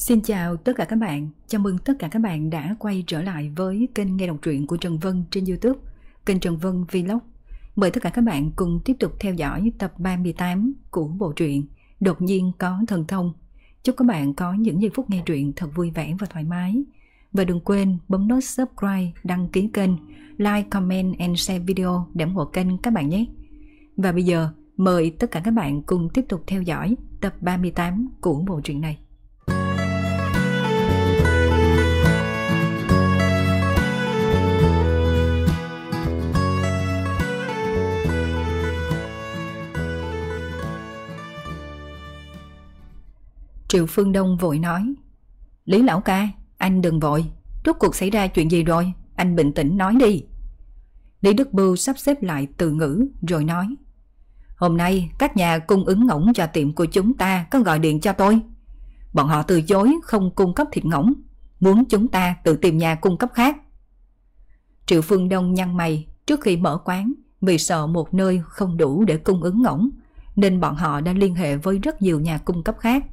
Xin chào tất cả các bạn, chào mừng tất cả các bạn đã quay trở lại với kênh nghe đọc truyện của Trần Vân trên YouTube, kênh Trần Vân Vlog. Mời tất cả các bạn cùng tiếp tục theo dõi tập 38 của bộ truyện Đột nhiên có thần thông. Chúc các bạn có những giây phút nghe truyện thật vui vẻ và thoải mái. Và đừng quên bấm nút subscribe, đăng ký kênh, like, comment and share video để ủng hộ kênh các bạn nhé. Và bây giờ mời tất cả các bạn cùng tiếp tục theo dõi tập 38 của bộ truyện này. Triệu Phương Đông vội nói: Lý lão ca, anh đừng vội, rốt cuộc xảy ra chuyện gì rồi, anh bình tĩnh nói đi. Lý Đức Bưu sắp xếp lại từ ngữ rồi nói: Hôm nay các nhà cung ứng ngỗng cho tiệm của chúng ta có gọi điện cho tôi. Bọn họ từ chối không cung cấp thịt ngỗng, muốn chúng ta tự tìm nhà cung cấp khác. Triệu Phương Đông nhăn mày, trước khi mở quán, vì sợ một nơi không đủ để cung ứng ngỗng, nên bọn họ đã liên hệ với rất nhiều nhà cung cấp khác.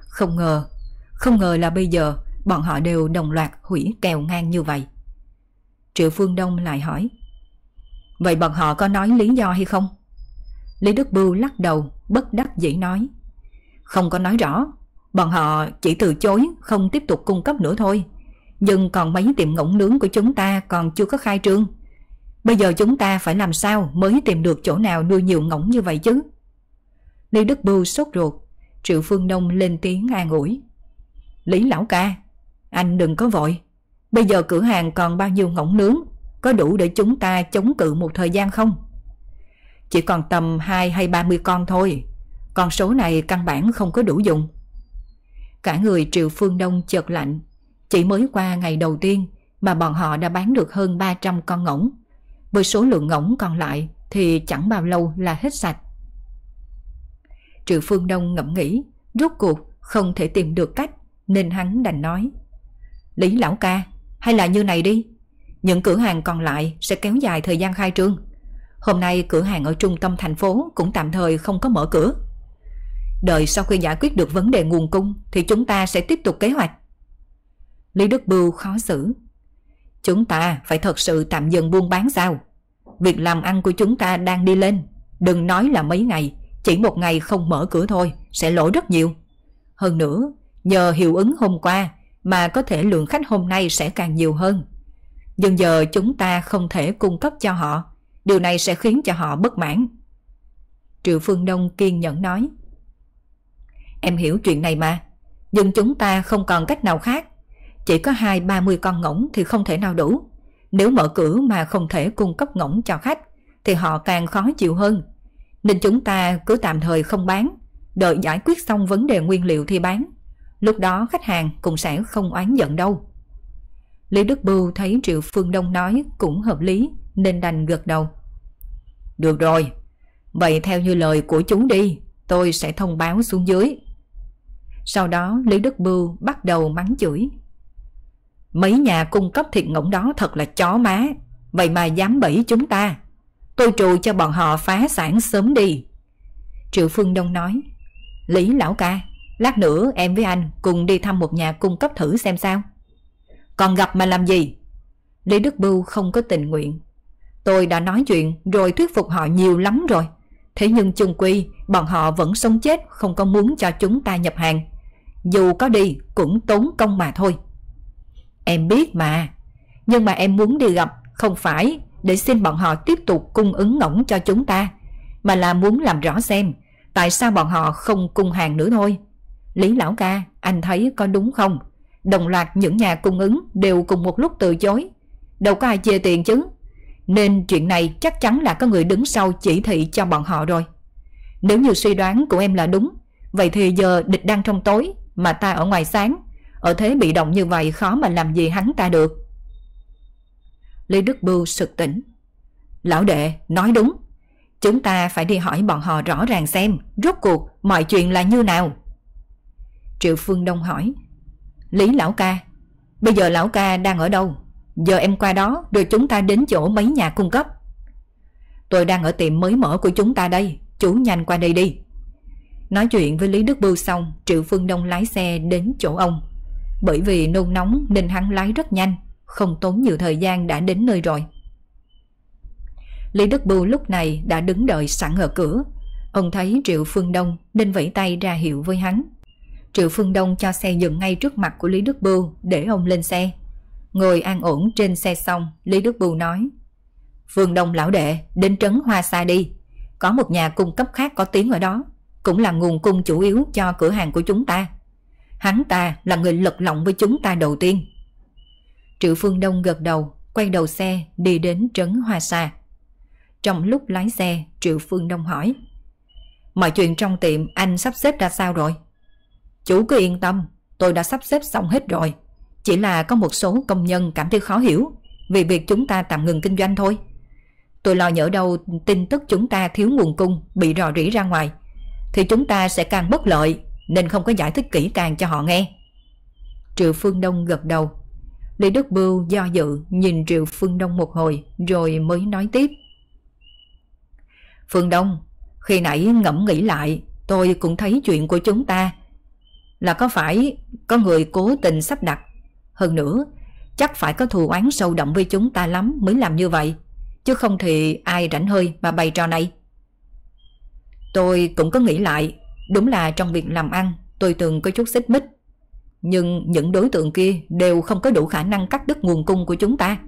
Không ngờ là bây giờ bọn họ đều đồng loạt hủy kèo ngang như vậy. Triệu Phương Đông lại hỏi: Vậy bọn họ có nói lý do hay không? Lý Đức Bưu lắc đầu bất đắc dĩ nói: Không có nói rõ, bọn họ chỉ từ chối không tiếp tục cung cấp nữa thôi. Nhưng còn mấy tiệm ngỗng nướng của chúng ta còn chưa có khai trương. Bây giờ chúng ta phải làm sao mới tìm được chỗ nào nuôi nhiều ngỗng như vậy chứ? Lý Đức Bưu sốt ruột. Triệu Phương Đông lên tiếng an ủi: Lý lão ca, anh đừng có vội. Bây giờ cửa hàng còn bao nhiêu ngỗng nướng, có đủ để chúng ta chống cự một thời gian không? Chỉ còn tầm 2 hay 30 con thôi. Con số này căn bản không có đủ dùng. Cả người Triệu Phương Đông chợt lạnh. Chỉ mới qua ngày đầu tiên mà bọn họ đã bán được hơn 300 con ngỗng. Với số lượng ngỗng còn lại thì chẳng bao lâu là hết sạch. Triệu Phương Đông ngẫm nghĩ, rốt cuộc không thể tìm được cách, nên hắn đành nói: Lý lão ca, hay là như này đi, những cửa hàng còn lại sẽ kéo dài thời gian khai trương. Hôm nay cửa hàng ở trung tâm thành phố cũng tạm thời không có mở cửa. Đợi sau khi giải quyết được vấn đề nguồn cung thì chúng ta sẽ tiếp tục kế hoạch. Lý Đức Bưu khó xử: Chúng ta phải thật sự tạm dừng buôn bán sao? Việc làm ăn của chúng ta đang đi lên, đừng nói là mấy ngày, chỉ một ngày không mở cửa thôi sẽ lỗ rất nhiều. Hơn nữa, nhờ hiệu ứng hôm qua mà có thể lượng khách hôm nay sẽ càng nhiều hơn. Nhưng giờ chúng ta không thể cung cấp cho họ, điều này sẽ khiến cho họ bất mãn. Triệu Phương Đông kiên nhẫn nói: Em hiểu chuyện này mà, nhưng chúng ta không còn cách nào khác. Chỉ có 20-30 con ngỗng thì không thể nào đủ. Nếu mở cửa mà không thể cung cấp ngỗng cho khách thì họ càng khó chịu hơn. Nên chúng ta cứ tạm thời không bán, đợi giải quyết xong vấn đề nguyên liệu thì bán. Lúc đó khách hàng cũng sẽ không oán giận đâu. Lý Đức Bưu thấy Triệu Phương Đông nói cũng hợp lý nên đành gật đầu. Được rồi, vậy theo như lời của chú đi, tôi sẽ thông báo xuống dưới. Sau đó Lý Đức Bưu bắt đầu mắng chửi: Mấy nhà cung cấp thịt ngỗng đó thật là chó má, vậy mà dám bẫy chúng ta. Tôi trù cho bọn họ phá sản sớm đi. Triệu Phương Đông nói: Lý lão ca, lát nữa em với anh cùng đi thăm một nhà cung cấp thử xem sao. Còn gặp mà làm gì? Lý Đức Bưu không có tình nguyện. Tôi đã nói chuyện rồi, thuyết phục họ nhiều lắm rồi. Thế nhưng chung quy bọn họ vẫn sống chết không có muốn cho chúng ta nhập hàng. Dù có đi cũng tốn công mà thôi. Em biết mà, nhưng mà em muốn đi gặp không phải để xin bọn họ tiếp tục cung ứng ngỗng cho chúng ta, mà là muốn làm rõ xem tại sao bọn họ không cung hàng nữa thôi. Lý lão ca, anh thấy có đúng không? Đồng loạt những nhà cung ứng đều cùng một lúc từ chối, đâu có ai chia tiền chứ. Nên chuyện này chắc chắn là có người đứng sau chỉ thị cho bọn họ rồi. Nếu như suy đoán của em là đúng, vậy thì giờ địch đang trong tối mà ta ở ngoài sáng, ở thế bị động như vậy khó mà làm gì hắn ta được. Lý Đức Bưu sực tỉnh. Lão đệ nói đúng, chúng ta phải đi hỏi bọn họ rõ ràng xem rốt cuộc mọi chuyện là như nào. Triệu Phương Đông hỏi: Lý lão ca, bây giờ lão ca đang ở đâu? Giờ em qua đó rồi chúng ta đến chỗ mấy nhà cung cấp. Tôi đang ở tiệm mới mở của chúng ta đây, chú nhanh qua đây đi. Nói chuyện với Lý Đức Bưu xong, Triệu Phương Đông lái xe đến chỗ ông. Bởi vì nôn nóng nên hắn lái rất nhanh, không tốn nhiều thời gian đã đến nơi rồi. Lý Đức Bưu lúc này đã đứng đợi sẵn ở cửa. Ông thấy Triệu Phương Đông nên vẫy tay ra hiệu với hắn. Triệu Phương Đông cho xe dừng ngay trước mặt của Lý Đức Bưu để ông lên xe. Ngồi an ổn trên xe xong, Lý Đức Bưu nói: Phương Đông lão đệ, đến trấn Hoa Sa đi. Có một nhà cung cấp khác có tiếng ở đó, cũng là nguồn cung chủ yếu cho cửa hàng của chúng ta. Hắn ta là người lật lọng với chúng ta đầu tiên. Triệu Phương Đông gật đầu, quay đầu xe đi đến trấn Hoa Sa. Trong lúc lái xe, Triệu Phương Đông hỏi: Mọi chuyện trong tiệm anh sắp xếp ra sao rồi? Chủ cứ yên tâm, tôi đã sắp xếp xong hết rồi. Chỉ là có một số công nhân cảm thấy khó hiểu vì việc chúng ta tạm ngừng kinh doanh thôi. Tôi lo nhỡ đâu tin tức chúng ta thiếu nguồn cung bị rò rỉ ra ngoài thì chúng ta sẽ càng bất lợi, nên không có giải thích kỹ càng cho họ nghe. Triệu Phương Đông gật đầu. Lý Đức Bưu do dự nhìn Triệu Phương Đông một hồi rồi mới nói tiếp: Phương Đông, khi nãy ngẫm nghĩ lại, tôi cũng thấy chuyện của chúng ta là có phải có người cố tình sắp đặt. Hơn nữa, chắc phải có thù oán sâu đậm với chúng ta lắm mới làm như vậy, chứ không thì ai rảnh hơi mà bày trò này. Tôi cũng có nghĩ lại, đúng là trong việc làm ăn tôi từng có chút xích mích, nhưng những đối tượng kia đều không có đủ khả năng cắt đứt nguồn cung của chúng ta.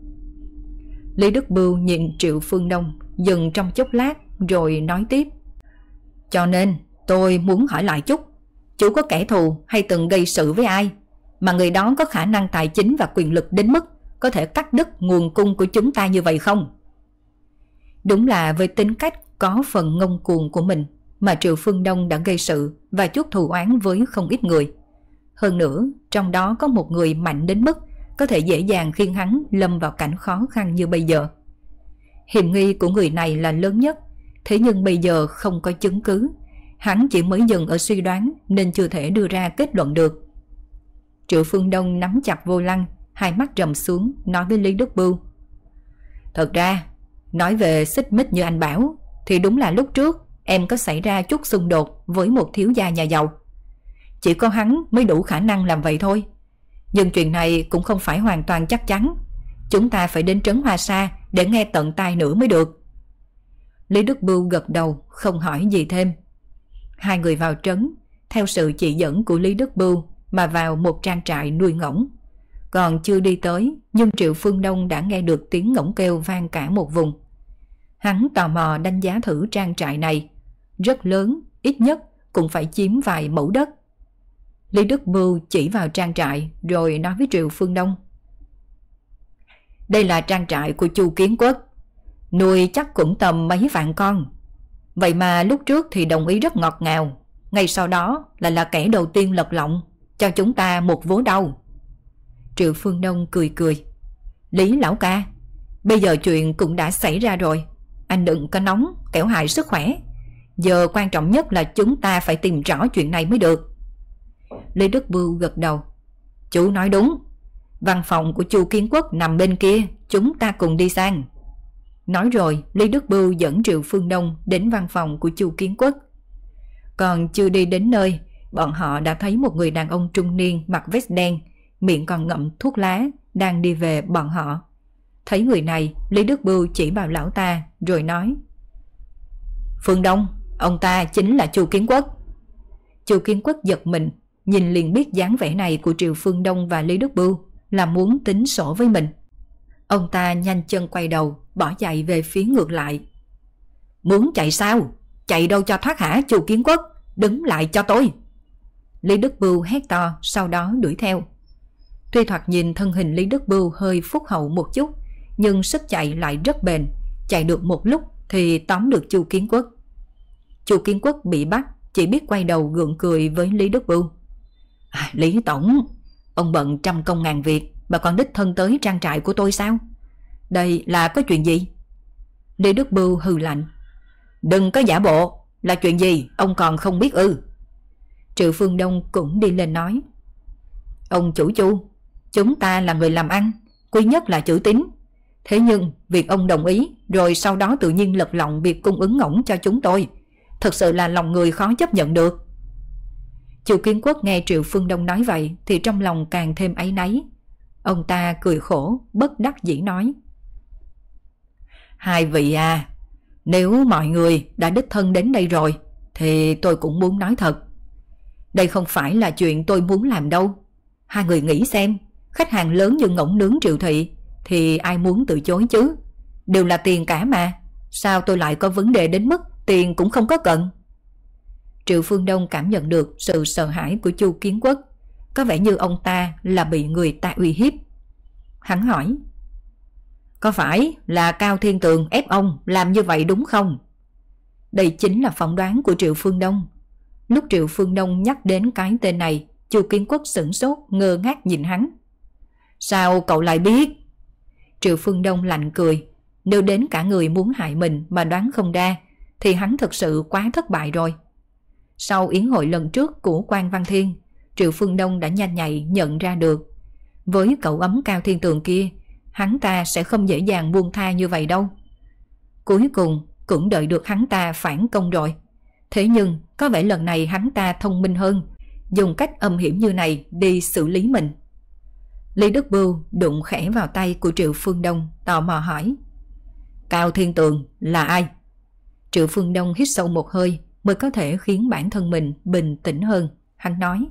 Lý Đức Bưu nhìn Triệu Phương Đông dừng trong chốc lát rồi nói tiếp: Cho nên tôi muốn hỏi lại chút, chủ có kẻ thù hay từng gây sự với ai mà người đó có khả năng tài chính và quyền lực đến mức có thể cắt đứt nguồn cung của chúng ta như vậy không? Đúng là với tính cách có phần ngông cuồng của mình mà Triệu Phương Đông đã gây sự và chuốc thù oán với không ít người. Hơn nữa, trong đó có một người mạnh đến mức có thể dễ dàng khiến hắn lâm vào cảnh khó khăn như bây giờ. Hiểm nghi của người này là lớn nhất, thế nhưng bây giờ không có chứng cứ. Hắn chỉ mới dừng ở suy đoán nên chưa thể đưa ra kết luận được. Triệu Phương Đông nắm chặt vô lăng, hai mắt trầm xuống, nói với Lý Đức Bưu: Thật ra, nói về xích mích như anh bảo, thì đúng là lúc trước em có xảy ra chút xung đột với một thiếu gia nhà giàu. Chỉ có hắn mới đủ khả năng làm vậy thôi. Nhưng chuyện này cũng không phải hoàn toàn chắc chắn. Chúng ta phải đến trấn Hoa Sa để nghe tận tai nữa mới được. Lý Đức Bưu gật đầu, không hỏi gì thêm. Hai người vào trấn, theo sự chỉ dẫn của Lý Đức Bưu mà vào một trang trại nuôi ngỗng. Còn chưa đi tới, nhưng Triệu Phương Đông đã nghe được tiếng ngỗng kêu vang cả một vùng. Hắn tò mò đánh giá thử trang trại này. Rất lớn, ít nhất cũng phải chiếm vài mẫu đất. Lý Đức Bưu chỉ vào trang trại rồi nói với Triệu Phương Đông: Đây là trang trại của Chu Kiến Quốc, nuôi chắc cũng tầm mấy vạn con. Vậy mà lúc trước thì đồng ý rất ngọt ngào, ngay sau đó là kẻ đầu tiên lật lọng cho chúng ta một vố đau. Triệu Phương Đông cười cười: Lý lão ca, bây giờ chuyện cũng đã xảy ra rồi, anh đừng có nóng kẻo hại sức khỏe. Giờ quan trọng nhất là chúng ta phải tìm rõ chuyện này mới được. Lý Đức Bưu gật đầu: Chú nói đúng, văn phòng của Chu Kiến Quốc nằm bên kia, chúng ta cùng đi sang. Nói rồi, Lý Đức Bưu dẫn Triệu Phương Đông đến văn phòng của Chu Kiến Quốc. Còn chưa đi đến nơi, bọn họ đã thấy một người đàn ông trung niên mặc vest đen, miệng còn ngậm thuốc lá, đang đi về bọn họ. Thấy người này, Lý Đức Bưu chỉ vào lão ta rồi nói: Phương Đông, ông ta chính là Chu Kiến Quốc. Chu Kiến Quốc giật mình, nhìn liền biết dáng vẻ này của Triệu Phương Đông và Lý Đức Bưu là muốn tính sổ với mình. Ông ta nhanh chân quay đầu, bỏ chạy về phía ngược lại. Muốn chạy sao? Chạy đâu cho thoát hả Chu Kiến Quốc? Đứng lại cho tôi! Lý Đức Bưu hét to, sau đó đuổi theo. Tuy thoạt nhìn thân hình Lý Đức Bưu hơi phúc hậu một chút, nhưng sức chạy lại rất bền. Chạy được một lúc thì tóm được Chu Kiến Quốc. Chu Kiến Quốc bị bắt, chỉ biết quay đầu gượng cười với Lý Đức Bưu. Lý tổng, ông bận trăm công ngàn việc mà còn đích thân tới trang trại của tôi sao? Đây là có chuyện gì? Lý Đức Bưu hừ lạnh: Đừng có giả bộ, là chuyện gì ông còn không biết ư? Triệu Phương Đông cũng đi lên nói: Ông chủ Chu, chúng ta là người làm ăn, quý nhất là chữ tín. Thế nhưng việc ông đồng ý rồi sau đó tự nhiên lật lọng việc cung ứng ngỗng cho chúng tôi, thật sự là lòng người khó chấp nhận được. Chu Kiến Quốc nghe Triệu Phương Đông nói vậy thì trong lòng càng thêm áy náy. Ông ta cười khổ, bất đắc dĩ nói: Hai vị à, nếu mọi người đã đích thân đến đây rồi thì tôi cũng muốn nói thật. Đây không phải là chuyện tôi muốn làm đâu. Hai người nghĩ xem, khách hàng lớn như Ngỗng Nướng Triệu Thị thì ai muốn từ chối chứ? Đều là tiền cả mà, sao tôi lại có vấn đề đến mức tiền cũng không có cần? Triệu Phương Đông cảm nhận được sự sợ hãi của Chu Kiến Quốc, có vẻ như ông ta là bị người ta uy hiếp. Hắn hỏi: Có phải là Cao Thiên Tường ép ông làm như vậy đúng không? Đây chính là phỏng đoán của Triệu Phương Đông. Lúc Triệu Phương Đông nhắc đến cái tên này, Chu Kiến Quốc sửng sốt ngơ ngác nhìn hắn. Sao cậu lại biết? Triệu Phương Đông lạnh cười. Nếu đến cả người muốn hại mình mà đoán không ra thì hắn thực sự quá thất bại rồi. Sau yến hội lần trước của Quan Văn Thiên, Triệu Phương Đông đã nhanh nhạy nhận ra được, với cậu ấm Cao Thiên Tường kia, hắn ta sẽ không dễ dàng buông tha như vậy đâu. Cuối cùng cũng đợi được hắn ta phản công rồi. Thế nhưng có vẻ lần này hắn ta thông minh hơn, dùng cách âm hiểm như này đi xử lý mình. Lý Đức Bưu đụng khẽ vào tay của Triệu Phương Đông, tò mò hỏi: Cao Thiên Tường là ai? Triệu Phương Đông hít sâu một hơi mới có thể khiến bản thân mình bình tĩnh hơn. Hắn nói: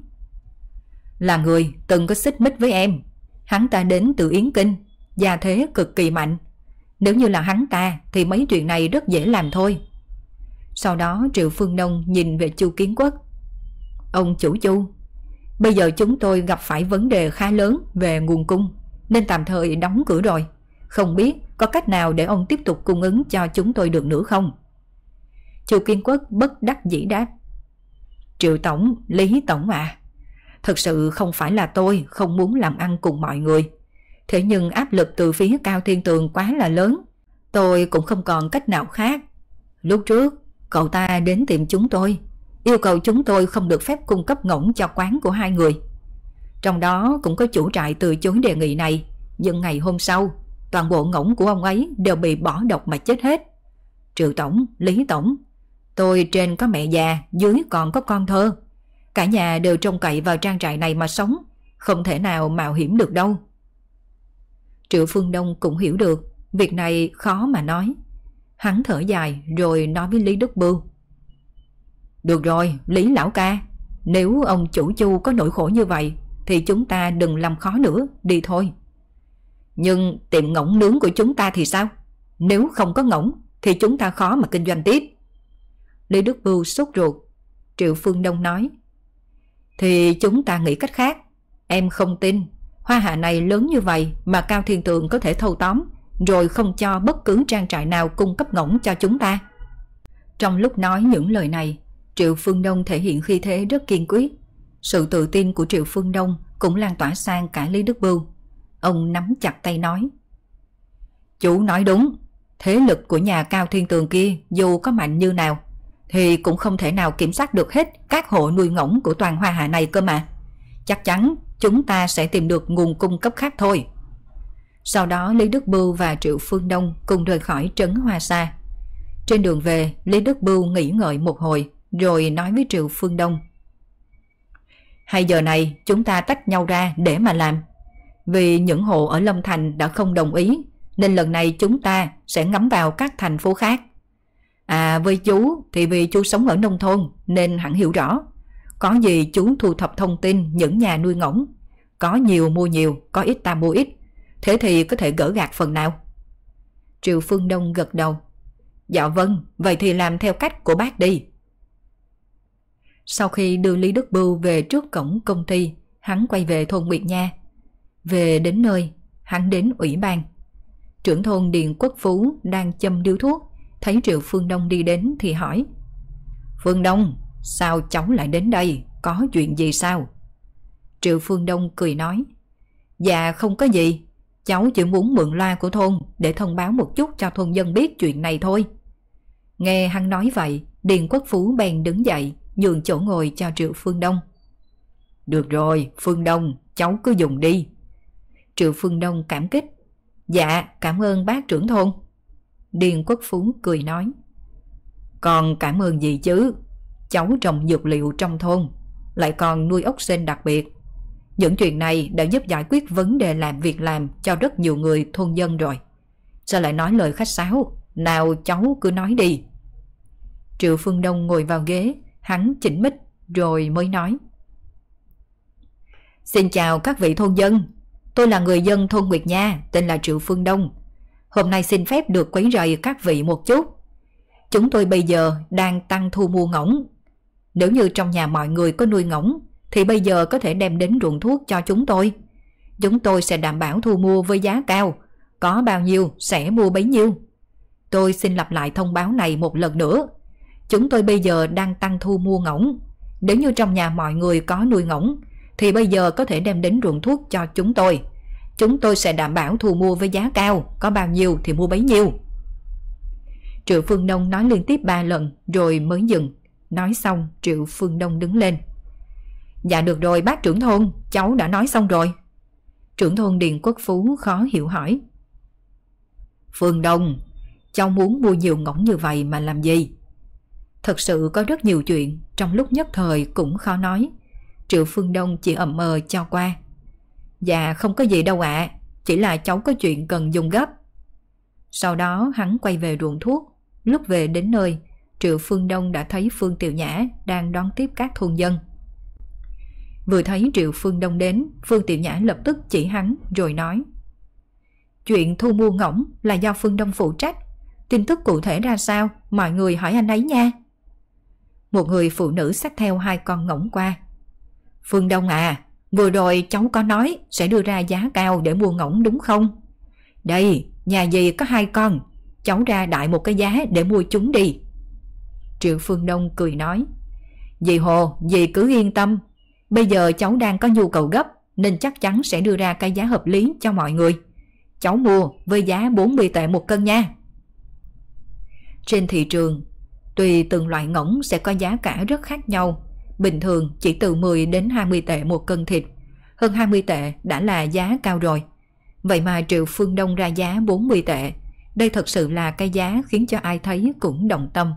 Là người từng có xích mích với em. Hắn ta đến từ Yến Kinh, gia thế cực kỳ mạnh. Nếu như là hắn ta thì mấy chuyện này rất dễ làm thôi. Sau đó Triệu Phương Đông nhìn về Chu Kiến Quốc: Ông chủ Chu, bây giờ chúng tôi gặp phải vấn đề khá lớn về nguồn cung, nên tạm thời đóng cửa rồi. Không biết có cách nào để ông tiếp tục cung ứng cho chúng tôi được nữa không? Chu Kiến Quốc bất đắc dĩ đáp: Triệu Tổng, Lý Tổng à, thực sự không phải là tôi không muốn làm ăn cùng mọi người. Thế nhưng áp lực từ phía Cao Thiên Tường quá là lớn, tôi cũng không còn cách nào khác. Lúc trước cậu ta đến tìm chúng tôi, yêu cầu chúng tôi không được phép cung cấp ngỗng cho quán của hai người. Trong đó cũng có chủ trại từ chối đề nghị này, nhưng ngày hôm sau toàn bộ ngỗng của ông ấy đều bị bỏ độc mà chết hết. Triệu Tổng, Lý Tổng, tôi trên có mẹ già, dưới còn có con thơ. Cả nhà đều trông cậy vào trang trại này mà sống, không thể nào mạo hiểm được đâu. Triệu Phương Đông cũng hiểu được việc này khó mà nói. Hắn thở dài rồi nói với Lý Đức Bưu: Được rồi, Lý lão ca, nếu ông chủ Chu có nỗi khổ như vậy thì chúng ta đừng làm khó nữa, đi thôi. Nhưng tiệm ngỗng nướng của chúng ta thì sao? Nếu không có ngỗng thì chúng ta khó mà kinh doanh tiếp. Lý Đức Bưu sốt ruột. Triệu Phương Đông nói: Thì chúng ta nghĩ cách khác. Em không tin Hoa Hạ này lớn như vậy mà Cao Thiên Tường có thể thâu tóm, rồi không cho bất cứ trang trại nào cung cấp ngỗng cho chúng ta. Trong lúc nói những lời này, Triệu Phương Đông thể hiện khí thế rất kiên quyết. Sự tự tin của Triệu Phương Đông cũng lan tỏa sang cả Lý Đức Bưu. Ông nắm chặt tay nói: Chú nói đúng, thế lực của nhà Cao Thiên Tường kia dù có mạnh như nào thì cũng không thể nào kiểm soát được hết các hộ nuôi ngỗng của toàn Hoa Hạ này cơ mà. Chắc chắn chúng ta sẽ tìm được nguồn cung cấp khác thôi. Sau đó Lý Đức Bưu và Triệu Phương Đông cùng rời khỏi trấn Hoa Sa. Trên đường về, Lý Đức Bưu nghỉ ngợi một hồi rồi nói với Triệu Phương Đông: Hay giờ này chúng ta tách nhau ra để mà làm. Vì những hộ ở Lâm Thành đã không đồng ý, nên lần này chúng ta sẽ ngắm vào các thành phố khác. À, với chú thì vì chú sống ở nông thôn nên hẳn hiểu rõ. Có gì chú thu thập thông tin những nhà nuôi ngỗng. Có nhiều mua nhiều, có ít ta mua ít. Thế thì có thể gỡ gạc phần nào? Triệu Phương Đông gật đầu: Dạ vâng, vậy thì làm theo cách của bác đi. Sau khi đưa Lý Đức Bưu về trước cổng công ty, hắn quay về thôn Nguyệt Nha. Về đến nơi, hắn đến ủy ban. Trưởng thôn Điền Quốc Phú đang châm điếu thuốc, thấy Triệu Phương Đông đi đến thì hỏi: Phương Đông, sao cháu lại đến đây? Có chuyện gì sao? Triệu Phương Đông cười nói: Dạ không có gì, cháu chỉ muốn mượn loa của thôn để thông báo một chút cho thôn dân biết chuyện này thôi. Nghe hắn nói vậy, Điền Quốc Phú bèn đứng dậy nhường chỗ ngồi cho Triệu Phương Đông. Được rồi, Phương Đông, cháu cứ dùng đi. Triệu Phương Đông cảm kích: Dạ, cảm ơn bác trưởng thôn. Điền Quốc Phú cười nói: Còn cảm ơn gì chứ, cháu trồng dược liệu trong thôn, lại còn nuôi ốc sên đặc biệt. Những chuyện này đã giúp giải quyết vấn đề việc làm cho rất nhiều người thôn dân rồi. Sao lại nói lời khách sáo? Nào cháu cứ nói đi. Triệu Phương Đông ngồi vào ghế, hắn chỉnh mic rồi mới nói. Xin chào các vị thôn dân. Tôi là người dân thôn Nguyệt Nha, tên là Triệu Phương Đông. Hôm nay xin phép được quấy rầy các vị một chút. Chúng tôi bây giờ đang tăng thu mua ngỗng. Nếu như trong nhà mọi người có nuôi ngỗng thì bây giờ có thể đem đến ruộng thuốc cho chúng tôi. Chúng tôi sẽ đảm bảo thu mua với giá cao, có bao nhiêu sẽ mua bấy nhiêu. Tôi xin lặp lại thông báo này một lần nữa. Chúng tôi bây giờ đang tăng thu mua ngỗng. Nếu như trong nhà mọi người có nuôi ngỗng thì bây giờ có thể đem đến ruộng thuốc cho chúng tôi. Chúng tôi sẽ đảm bảo thu mua với giá cao, có bao nhiêu thì mua bấy nhiêu. Triệu Phương Đông nói liên tiếp 3 lần rồi mới dừng. Nói xong Triệu Phương Đông đứng lên. Dạ được rồi bác trưởng thôn, cháu đã nói xong rồi. Trưởng thôn Điền Quốc Phú khó hiểu hỏi. Phương Đông, cháu muốn mua nhiều ngỗng như vậy mà làm gì? Thật sự có rất nhiều chuyện, trong lúc nhất thời cũng khó nói. Triệu Phương Đông chỉ ậm ờ cho qua. Dạ không có gì đâu ạ, chỉ là cháu có chuyện cần dùng gấp. Sau đó hắn quay về ruộng thuốc. Lúc về đến nơi, Triệu Phương Đông đã thấy Phương Tiểu Nhã đang đón tiếp các thôn dân. Vừa thấy Triệu Phương Đông đến, Phương Tiểu Nhã lập tức chỉ hắn rồi nói. Chuyện thu mua ngỗng là do Phương Đông phụ trách. Tin tức cụ thể ra sao, mọi người hỏi anh ấy nha. Một người phụ nữ xách theo 2 con ngỗng qua. Phương Đông à, vừa rồi cháu có nói sẽ đưa ra giá cao để mua ngỗng đúng không? Đây, nhà dì có 2 con, cháu ra đại một cái giá để mua chúng đi. Triệu Phương Đông cười nói. Dì Hồ, dì cứ yên tâm. Bây giờ cháu đang có nhu cầu gấp nên chắc chắn sẽ đưa ra cái giá hợp lý cho mọi người. Cháu mua với giá 40 tệ một cân nha. Trên thị trường, tùy từng loại ngỗng sẽ có giá cả rất khác nhau. Bình thường chỉ từ 10 đến 20 tệ một cân thịt. Hơn 20 tệ đã là giá cao rồi. Vậy mà Triệu Phương Đông ra giá 40 tệ. Đây thật sự là cái giá khiến cho ai thấy cũng động tâm.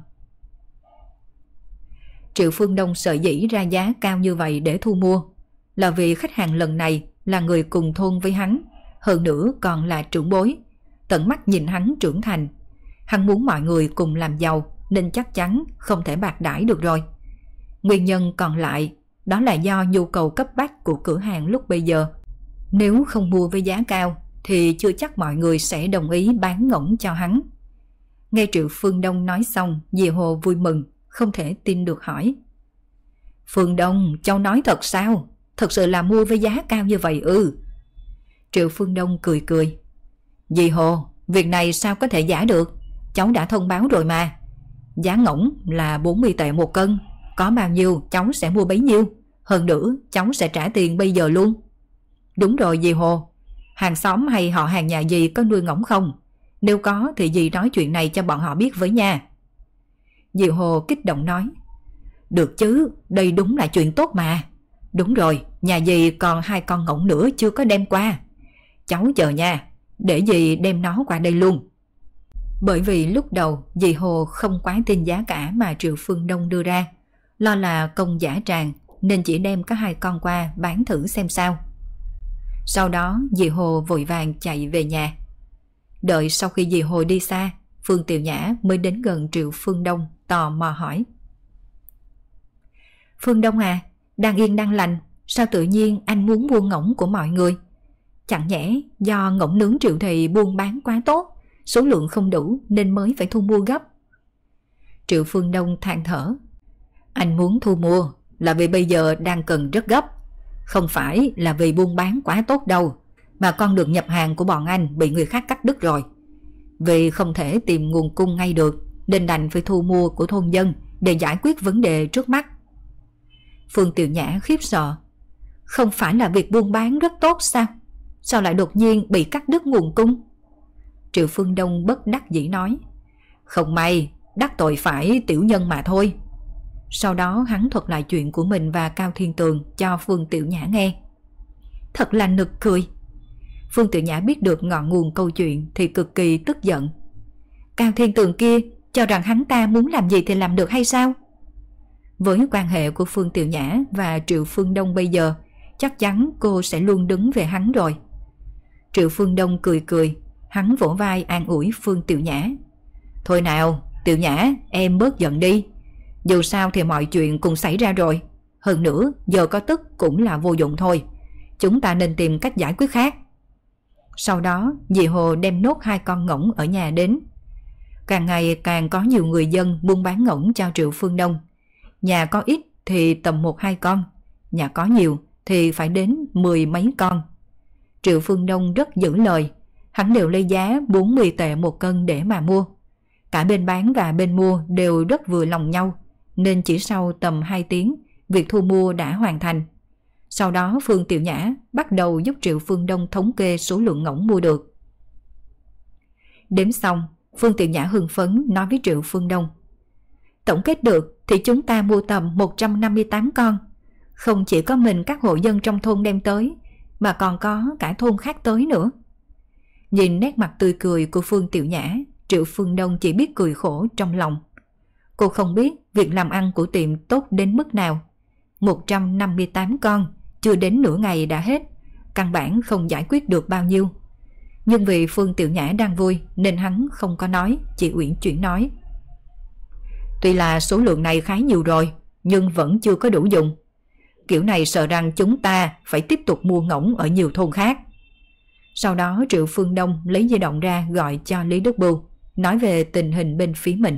Triệu Phương Đông sở dĩ ra giá cao như vậy để thu mua là vì khách hàng lần này là người cùng thôn với hắn, hơn nữa còn là trưởng bối, tận mắt nhìn hắn trưởng thành. Hắn muốn mọi người cùng làm giàu nên chắc chắn không thể bạc đãi được rồi. Nguyên nhân còn lại đó là do nhu cầu cấp bách của cửa hàng lúc bây giờ. Nếu không mua với giá cao thì chưa chắc mọi người sẽ đồng ý bán ngỗng cho hắn. Nghe Triệu Phương Đông nói xong, dì Hồ vui mừng, không thể tin được hỏi. Phương Đông, cháu nói thật sao? Thật sự là mua với giá cao như vậy ư? Triệu Phương Đông cười cười. Dì Hồ, việc này sao có thể giả được? Cháu đã thông báo rồi mà. Giá ngỗng là 40 tệ một cân, có bao nhiêu cháu sẽ mua bấy nhiêu. Hơn nữa cháu sẽ trả tiền bây giờ luôn. Đúng rồi dì Hồ, hàng xóm hay họ hàng nhà dì có nuôi ngỗng không? Nếu có thì dì nói chuyện này cho bọn họ biết với nha. Dì Hồ kích động nói. Được chứ, đây đúng là chuyện tốt mà. Đúng rồi, nhà dì còn 2 con ngỗng nữa chưa có đem qua. Cháu chờ nha, để dì đem nó qua đây luôn. Bởi vì lúc đầu dì Hồ không quá tin giá cả mà Triệu Phương Đông đưa ra, lo là công giả tràng nên chỉ đem có 2 con qua bán thử xem sao. Sau đó dì Hồ vội vàng chạy về nhà. Đợi sau khi dì Hồ đi xa, Phương Tiểu Nhã mới đến gần Triệu Phương Đông tò mò hỏi. Phương Đông à, đang yên đang lành, sao tự nhiên anh muốn mua ngỗng của mọi người? Chẳng nhẽ do ngỗng nướng Triệu thị buôn bán quá tốt, số lượng không đủ nên mới phải thu mua gấp? Triệu Phương Đông than thở. Anh muốn thu mua là vì bây giờ đang cần rất gấp, không phải là vì buôn bán quá tốt đâu, mà con đường nhập hàng của bọn anh bị người khác cắt đứt rồi. Vì không thể tìm nguồn cung ngay được nên đành phải thu mua của thôn dân để giải quyết vấn đề trước mắt. Phương Tiểu Nhã khiếp sợ. Không phải là việc buôn bán rất tốt sao? Sao lại đột nhiên bị cắt đứt nguồn cung? Triệu Phương Đông bất đắc dĩ nói. Không may, đắc tội phải tiểu nhân mà thôi. Sau đó hắn thuật lại chuyện của mình và Cao Thiên Tường cho Phương Tiểu Nhã nghe. Thật là nực cười. Phương Tiểu Nhã biết được ngọn nguồn câu chuyện thì cực kỳ tức giận. Cao Thiên Tường kia cho rằng hắn ta muốn làm gì thì làm được hay sao? Với quan hệ của Phương Tiểu Nhã và Triệu Phương Đông bây giờ, chắc chắn cô sẽ luôn đứng về hắn rồi. Triệu Phương Đông cười cười, hắn vỗ vai an ủi Phương Tiểu Nhã. Thôi nào, Tiểu Nhã, em bớt giận đi. Dù sao thì mọi chuyện cũng xảy ra rồi. Hơn nữa, giờ có tức cũng là vô dụng thôi. Chúng ta nên tìm cách giải quyết khác. Sau đó, dì Hồ đem nốt 2 con ngỗng ở nhà đến. Càng ngày càng có nhiều người dân buôn bán ngỗng cho Triệu Phương Đông. Nhà có ít thì tầm 1-2 con, nhà có nhiều thì phải đến 10 mấy con. Triệu Phương Đông rất giữ lời, hắn đều lấy giá 40 tệ 1 cân để mà mua. Cả bên bán và bên mua đều rất vừa lòng nhau, nên chỉ sau tầm 2 tiếng, việc thu mua đã hoàn thành. Sau đó Phương Tiểu Nhã bắt đầu giúp Triệu Phương Đông thống kê số lượng ngỗng mua được. Đếm xong, Phương Tiểu Nhã hưng phấn nói với Triệu Phương Đông. Tổng kết được thì chúng ta mua tầm 158 con. Không chỉ có mình các hộ dân trong thôn đem tới, mà còn có cả thôn khác tới nữa. Nhìn nét mặt tươi cười của Phương Tiểu Nhã, Triệu Phương Đông chỉ biết cười khổ trong lòng. Cô không biết việc làm ăn của tiệm tốt đến mức nào. 158 con, chưa đến nửa ngày đã hết, căn bản không giải quyết được bao nhiêu. Nhưng vì Phương Tiểu Nhã đang vui nên hắn không có nói, chỉ uyển chuyển nói. Tuy là số lượng này khá nhiều rồi, nhưng vẫn chưa có đủ dùng. Kiểu này sợ rằng chúng ta phải tiếp tục mua ngỗng ở nhiều thôn khác. Sau đó Triệu Phương Đông lấy di động ra gọi cho Lý Đức Bưu, nói về tình hình bên phía mình.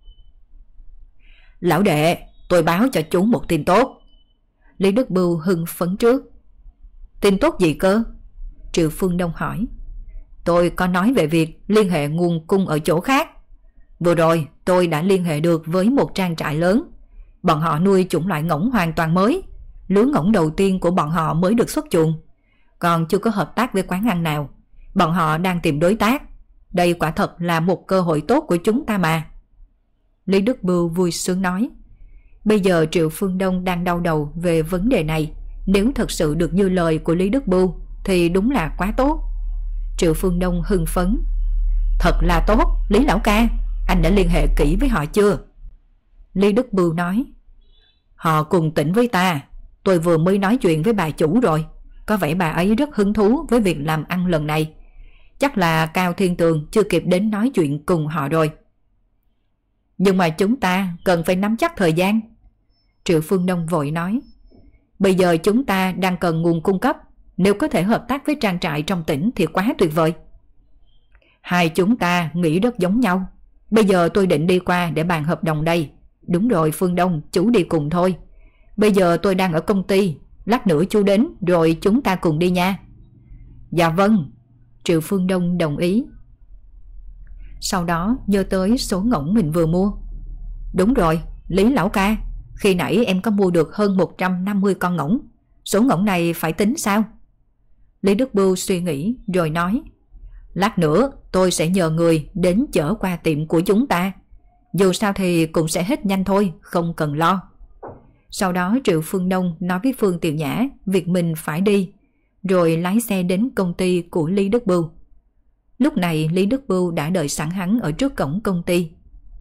Lão đệ, tôi báo cho chú một tin tốt. Lý Đức Bưu hưng phấn trước. Tin tốt gì cơ? Triệu Phương Đông hỏi. Tôi có nói về việc liên hệ nguồn cung ở chỗ khác. Vừa rồi tôi đã liên hệ được với một trang trại lớn. Bọn họ nuôi chủng loại ngỗng hoàn toàn mới. Lứa ngỗng đầu tiên của bọn họ mới được xuất chuồng, còn chưa có hợp tác với quán ăn nào. Bọn họ đang tìm đối tác. Đây quả thật là một cơ hội tốt của chúng ta mà. Lý Đức Bưu vui sướng nói. Bây giờ Triệu Phương Đông đang đau đầu về vấn đề này. Nếu thật sự được như lời của Lý Đức Bưu thì đúng là quá tốt. Triệu Phương Đông hưng phấn. Thật là tốt, Lý lão ca, anh đã liên hệ kỹ với họ chưa? Lý Đức Bưu nói. Họ cùng tỉnh với ta. Tôi vừa mới nói chuyện với bà chủ rồi. Có vẻ bà ấy rất hứng thú với việc làm ăn lần này. Chắc là Cao Thiên Tường chưa kịp đến nói chuyện cùng họ rồi. Nhưng mà chúng ta cần phải nắm chắc thời gian. Triệu Phương Đông vội nói. Bây giờ chúng ta đang cần nguồn cung cấp. Nếu có thể hợp tác với trang trại trong tỉnh thì quá tuyệt vời. Hai chúng ta nghĩ rất giống nhau. Bây giờ tôi định đi qua để bàn hợp đồng đây. Đúng rồi Phương Đông, chú đi cùng thôi. Bây giờ tôi đang ở công ty. Lát nữa chú đến rồi chúng ta cùng đi nha. Dạ vâng. Triệu Phương Đông đồng ý. Sau đó nhớ tới số ngỗng mình vừa mua. Đúng rồi, Lý lão ca, khi nãy em có mua được hơn 150 con ngỗng. Số ngỗng này phải tính sao? Lý Đức Bưu suy nghĩ rồi nói. Lát nữa tôi sẽ nhờ người đến chở qua tiệm của chúng ta. Dù sao thì cũng sẽ hết nhanh thôi, không cần lo. Sau đó Triệu Phương Đông nói với Phương Tiểu Nhã việc mình phải đi, rồi lái xe đến công ty của Lý Đức Bưu. Lúc này Lý Đức Bưu đã đợi sẵn hắn ở trước cổng công ty.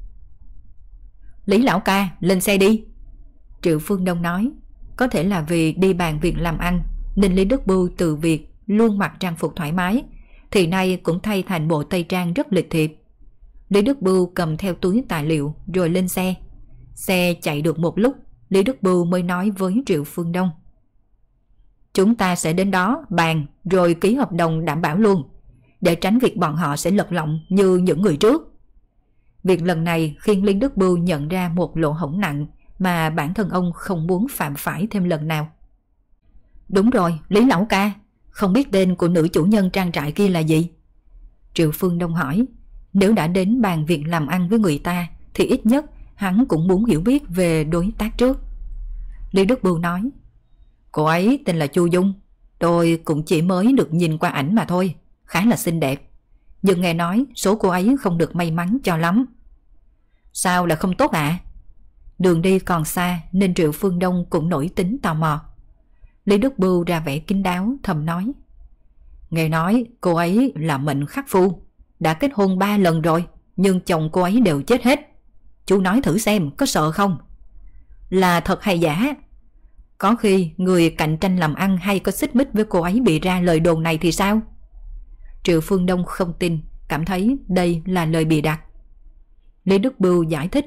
Lý lão ca, lên xe đi. Triệu Phương Đông nói. Có thể là vì đi bàn việc làm ăn nên Lý Đức Bưu từ việc luôn mặc trang phục thoải mái thì nay cũng thay thành bộ tây trang rất lịch thiệp. Lý Đức Bưu cầm theo túi tài liệu rồi lên xe. Xe chạy được một lúc, Lý Đức Bưu mới nói với Triệu Phương Đông. Chúng ta sẽ đến đó bàn rồi ký hợp đồng đảm bảo luôn, để tránh việc bọn họ sẽ lật lọng như những người trước. Việc lần này khiến Lý Đức Bưu nhận ra một lỗ hổng nặng mà bản thân ông không muốn phạm phải thêm lần nào. Đúng rồi, Lý lão ca, không biết tên của nữ chủ nhân trang trại kia là gì? Triệu Phương Đông hỏi. Nếu đã đến bàn việc làm ăn với người ta thì ít nhất hắn cũng muốn hiểu biết về đối tác trước. Lý Đức Bưu nói. Cô ấy tên là Chu Dung. Tôi cũng chỉ mới được nhìn qua ảnh mà thôi, khá là xinh đẹp. Nhưng nghe nói số cô ấy không được may mắn cho lắm. Sao là không tốt ạ? Đường đi còn xa nên Triệu Phương Đông cũng nổi tính tò mò. Lý Đức Bưu ra vẻ kín đáo thầm nói. Nghe nói cô ấy là mệnh khắc phu, đã kết hôn 3 lần rồi, nhưng chồng cô ấy đều chết hết. Chú nói thử xem có sợ không? là thật hay giả? Có khi người cạnh tranh làm ăn hay có xích mích với cô ấy bị ra lời đồn này thì sao? Triệu Phương Đông không tin, cảm thấy đây là lời bịa đặt. Lý Đức Bưu giải thích.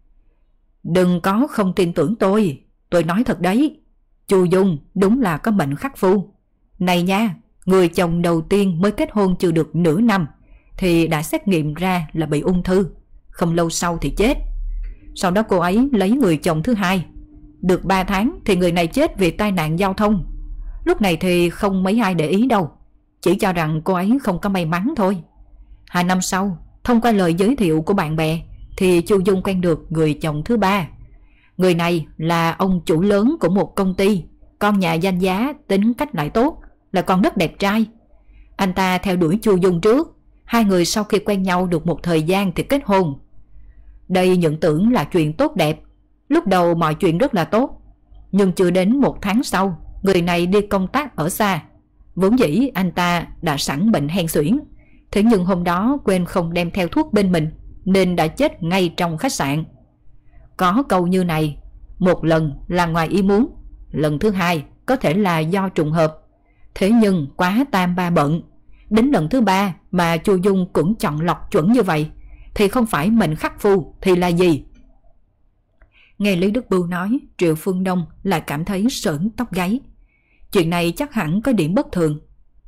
Đừng có không tin tưởng tôi nói thật đấy. Chu Dung đúng là có mệnh khắc phu. Này nha, người chồng đầu tiên mới kết hôn chưa được nửa năm thì đã xét nghiệm ra là bị ung thư, không lâu sau thì chết. Sau đó cô ấy lấy người chồng thứ hai, được 3 tháng thì người này chết vì tai nạn giao thông. Lúc này thì không mấy ai để ý đâu, chỉ cho rằng cô ấy không có may mắn thôi. 2 năm sau, thông qua lời giới thiệu của bạn bè thì Chu Dung quen được người chồng thứ ba. Người này là ông chủ lớn của một công ty, con nhà danh giá, tính cách lại tốt, là còn rất đẹp trai. Anh ta theo đuổi Chu Dung trước, hai người sau khi quen nhau được một thời gian thì kết hôn. Đây nhận tưởng là chuyện tốt đẹp, lúc đầu mọi chuyện rất là tốt. Nhưng chưa đến 1 tháng sau, người này đi công tác ở xa. Vốn dĩ anh ta đã sẵn bệnh hen suyễn, thế nhưng hôm đó quên không đem theo thuốc bên mình nên đã chết ngay trong khách sạn. Có câu như này, một lần là ngoài ý muốn, lần thứ hai có thể là do trùng hợp. Thế nhưng quá tam ba bận, đến lần thứ ba mà Chu Dung cũng chọn lọc chuẩn như vậy thì không phải mệnh khắc phu thì là gì? Nghe Lý Đức Bưu nói, Triệu Phương Đông lại cảm thấy sởn tóc gáy. Chuyện này chắc hẳn có điểm bất thường.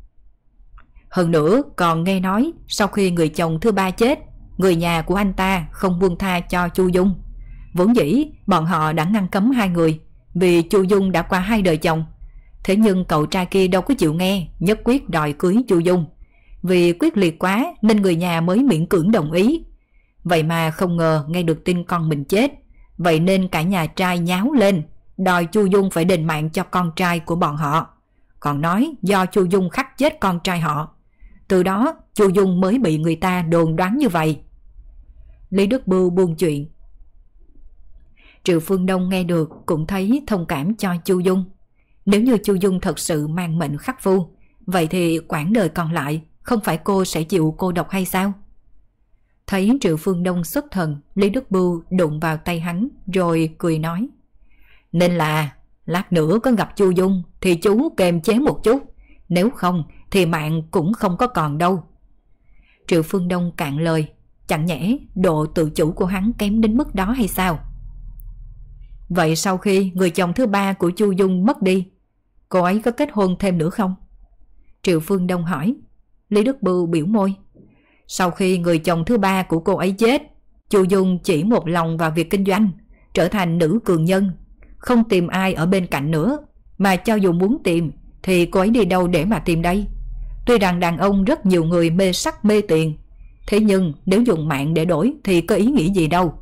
Hơn nữa còn nghe nói sau khi người chồng thứ ba chết, người nhà của anh ta không buông tha cho Chu Dung. Vốn dĩ bọn họ đã ngăn cấm hai người vì Chu Dung đã qua 2 đời chồng. Thế nhưng cậu trai kia đâu có chịu nghe, nhất quyết đòi cưới Chu Dung. Vì quyết liệt quá nên người nhà mới miễn cưỡng đồng ý. Vậy mà không ngờ nghe được tin con mình chết, vậy nên cả nhà trai nháo lên, đòi Chu Dung phải đền mạng cho con trai của bọn họ. Còn nói do Chu Dung khắc chết con trai họ. Từ đó Chu Dung mới bị người ta đồn đoán như vậy. Lý Đức Bưu buông chuyện. Triệu Phương Đông nghe được cũng thấy thông cảm cho Chu Dung. Nếu như Chu Dung thật sự mang mệnh khắc phu, vậy thì quãng đời còn lại không phải cô sẽ chịu cô độc hay sao? Thấy Triệu Phương Đông xuất thần, Lý Đức Bưu đụng vào tay hắn rồi cười nói. Nên là lát nữa có gặp Chu Dung thì chú kềm chế một chút, nếu không thì mạng cũng không có còn đâu. Triệu Phương Đông cạn lời, chẳng nhẽ độ tự chủ của hắn kém đến mức đó hay sao? Vậy sau khi người chồng thứ ba của Chu Dung mất đi, cô ấy có kết hôn thêm nữa không? Triệu Phương Đông hỏi. Lý Đức Bưu biểu môi. Sau khi người chồng thứ ba của cô ấy chết, Chu Dung chỉ một lòng vào việc kinh doanh, trở thành nữ cường nhân, không tìm ai ở bên cạnh nữa. Mà cho dù muốn tìm thì cô ấy đi đâu để mà tìm đây? Tuy rằng đàn ông rất nhiều người mê sắc mê tiền, thế nhưng nếu dùng mạng để đổi thì có ý nghĩa gì đâu.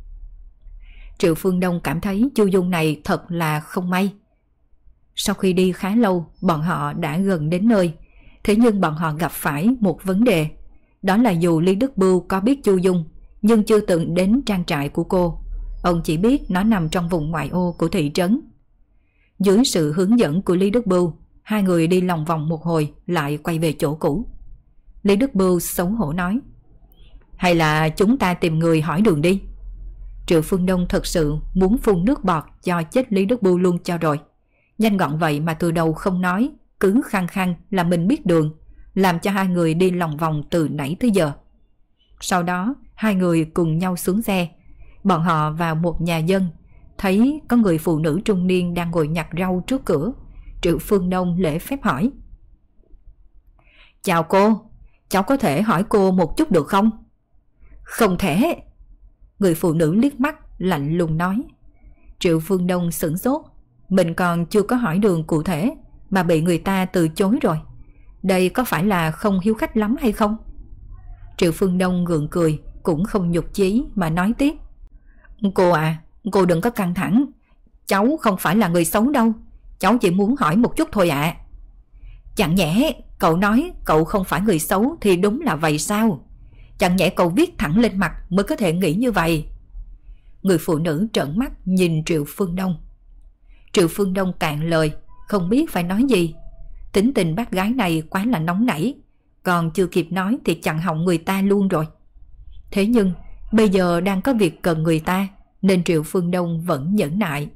Triệu Phương Đông cảm thấy Chu Dung này thật là không may. Sau khi đi khá lâu, bọn họ đã gần đến nơi. Thế nhưng bọn họ gặp phải một vấn đề. Đó là dù Lý Đức Bưu có biết Chu Dung, nhưng chưa từng đến trang trại của cô. Ông chỉ biết nó nằm trong vùng ngoại ô của thị trấn. Dưới sự hướng dẫn của Lý Đức Bưu, hai người đi lòng vòng một hồi lại quay về chỗ cũ. Lý Đức Bưu xấu hổ nói. Hay là chúng ta tìm người hỏi đường đi. Triệu Phương Đông thật sự muốn phun nước bọt cho chết Lý Đức Bưu luôn cho rồi. Nhanh gọn vậy mà từ đầu không nói, cứ khăng khăng là mình biết đường, làm cho hai người đi lòng vòng từ nãy tới giờ. Sau đó hai người cùng nhau xuống xe. Bọn họ vào một nhà dân, thấy có người phụ nữ trung niên đang ngồi nhặt rau trước cửa. Triệu Phương Đông lễ phép hỏi. Chào cô, cháu có thể hỏi cô một chút được không? Không thể. Người phụ nữ liếc mắt lạnh lùng nói. Triệu Phương Đông sửng sốt. Mình còn chưa có hỏi đường cụ thể mà bị người ta từ chối rồi. Đây có phải là không hiếu khách lắm hay không? Triệu Phương Đông gượng cười, cũng không nhục chí mà nói tiếp. Cô à, cô đừng có căng thẳng. Cháu không phải là người xấu đâu. Cháu chỉ muốn hỏi một chút thôi ạ. Chẳng nhẽ cậu nói cậu không phải người xấu thì đúng là vậy sao? Chẳng nhẽ cậu viết thẳng lên mặt mới có thể nghĩ như vậy? Người phụ nữ trợn mắt nhìn Triệu Phương Đông. Triệu Phương Đông cạn lời, không biết phải nói gì. Tính tình bác gái này quá là nóng nảy, còn chưa kịp nói thì chặn họng người ta luôn rồi. Thế nhưng bây giờ đang có việc cần người ta, nên Triệu Phương Đông vẫn nhẫn nại.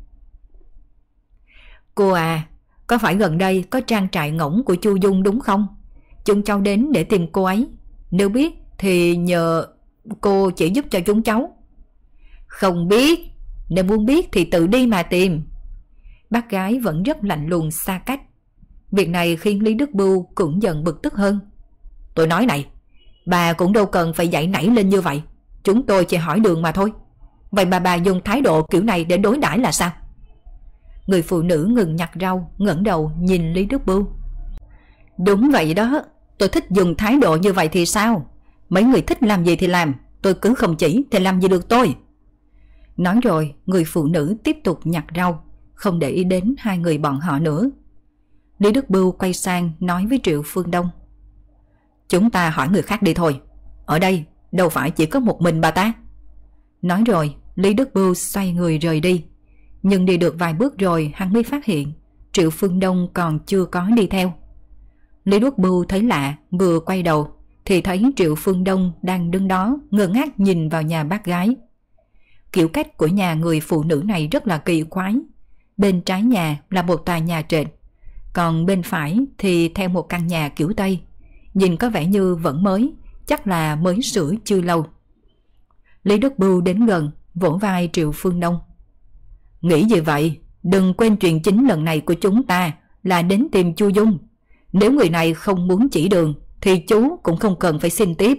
Cô à, có phải gần đây có trang trại ngỗng của Chu Dung đúng không? Chúng cháu đến để tìm cô ấy. Nếu biết thì nhờ cô chỉ giúp cho chúng cháu. Không biết, nếu muốn biết thì tự đi mà tìm. Bác gái vẫn rất lạnh lùng xa cách. Việc này khiến Lý Đức Bưu cũng dần bực tức hơn. Tôi nói này, bà cũng đâu cần phải dậy nảy lên như vậy. Chúng tôi chỉ hỏi đường mà thôi. Vậy mà bà dùng thái độ kiểu này để đối đãi là sao? Người phụ nữ ngừng nhặt rau, ngẩng đầu nhìn Lý Đức Bưu. Đúng vậy đó, tôi thích dùng thái độ như vậy thì sao? Mấy người thích làm gì thì làm, tôi cứ không chỉ thì làm gì được tôi. Nói rồi, người phụ nữ tiếp tục nhặt rau, không để ý đến hai người bọn họ nữa. Lý Đức Bưu quay sang nói với Triệu Phương Đông. Chúng ta hỏi người khác đi thôi. Ở đây đâu phải chỉ có một mình bà ta. Nói rồi, Lý Đức Bưu xoay người rời đi. Nhưng đi được vài bước rồi hắn mới phát hiện Triệu Phương Đông còn chưa có đi theo. Lý Đức Bưu thấy lạ, vừa quay đầu thì thấy Triệu Phương Đông đang đứng đó ngơ ngác nhìn vào nhà bác gái. Kiểu cách của nhà người phụ nữ này rất là kỳ quái. Bên trái nhà là một tòa nhà trệt, còn bên phải thì theo một căn nhà kiểu Tây. Nhìn có vẻ như vẫn mới, chắc là mới sửa chưa lâu. Lý Đức Bưu đến gần, vỗ vai Triệu Phương Đông. Nghĩ gì vậy? Đừng quên chuyện chính lần này của chúng ta là đến tìm Chu Dung. Nếu người này không muốn chỉ đường thì chú cũng không cần phải xin tiếp.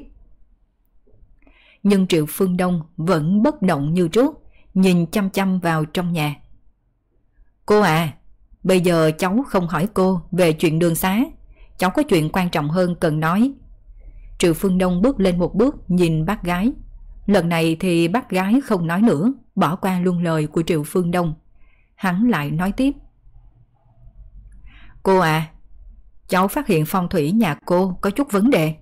Nhưng Triệu Phương Đông vẫn bất động như trước, nhìn chăm chăm vào trong nhà. Cô à, bây giờ cháu không hỏi cô về chuyện đường xá. Cháu có chuyện quan trọng hơn cần nói. Triệu Phương Đông bước lên một bước nhìn bác gái. Lần này thì bác gái không nói nữa, bỏ qua luôn lời của Triệu Phương Đông. Hắn lại nói tiếp. Cô à, cháu phát hiện phong thủy nhà cô có chút vấn đề.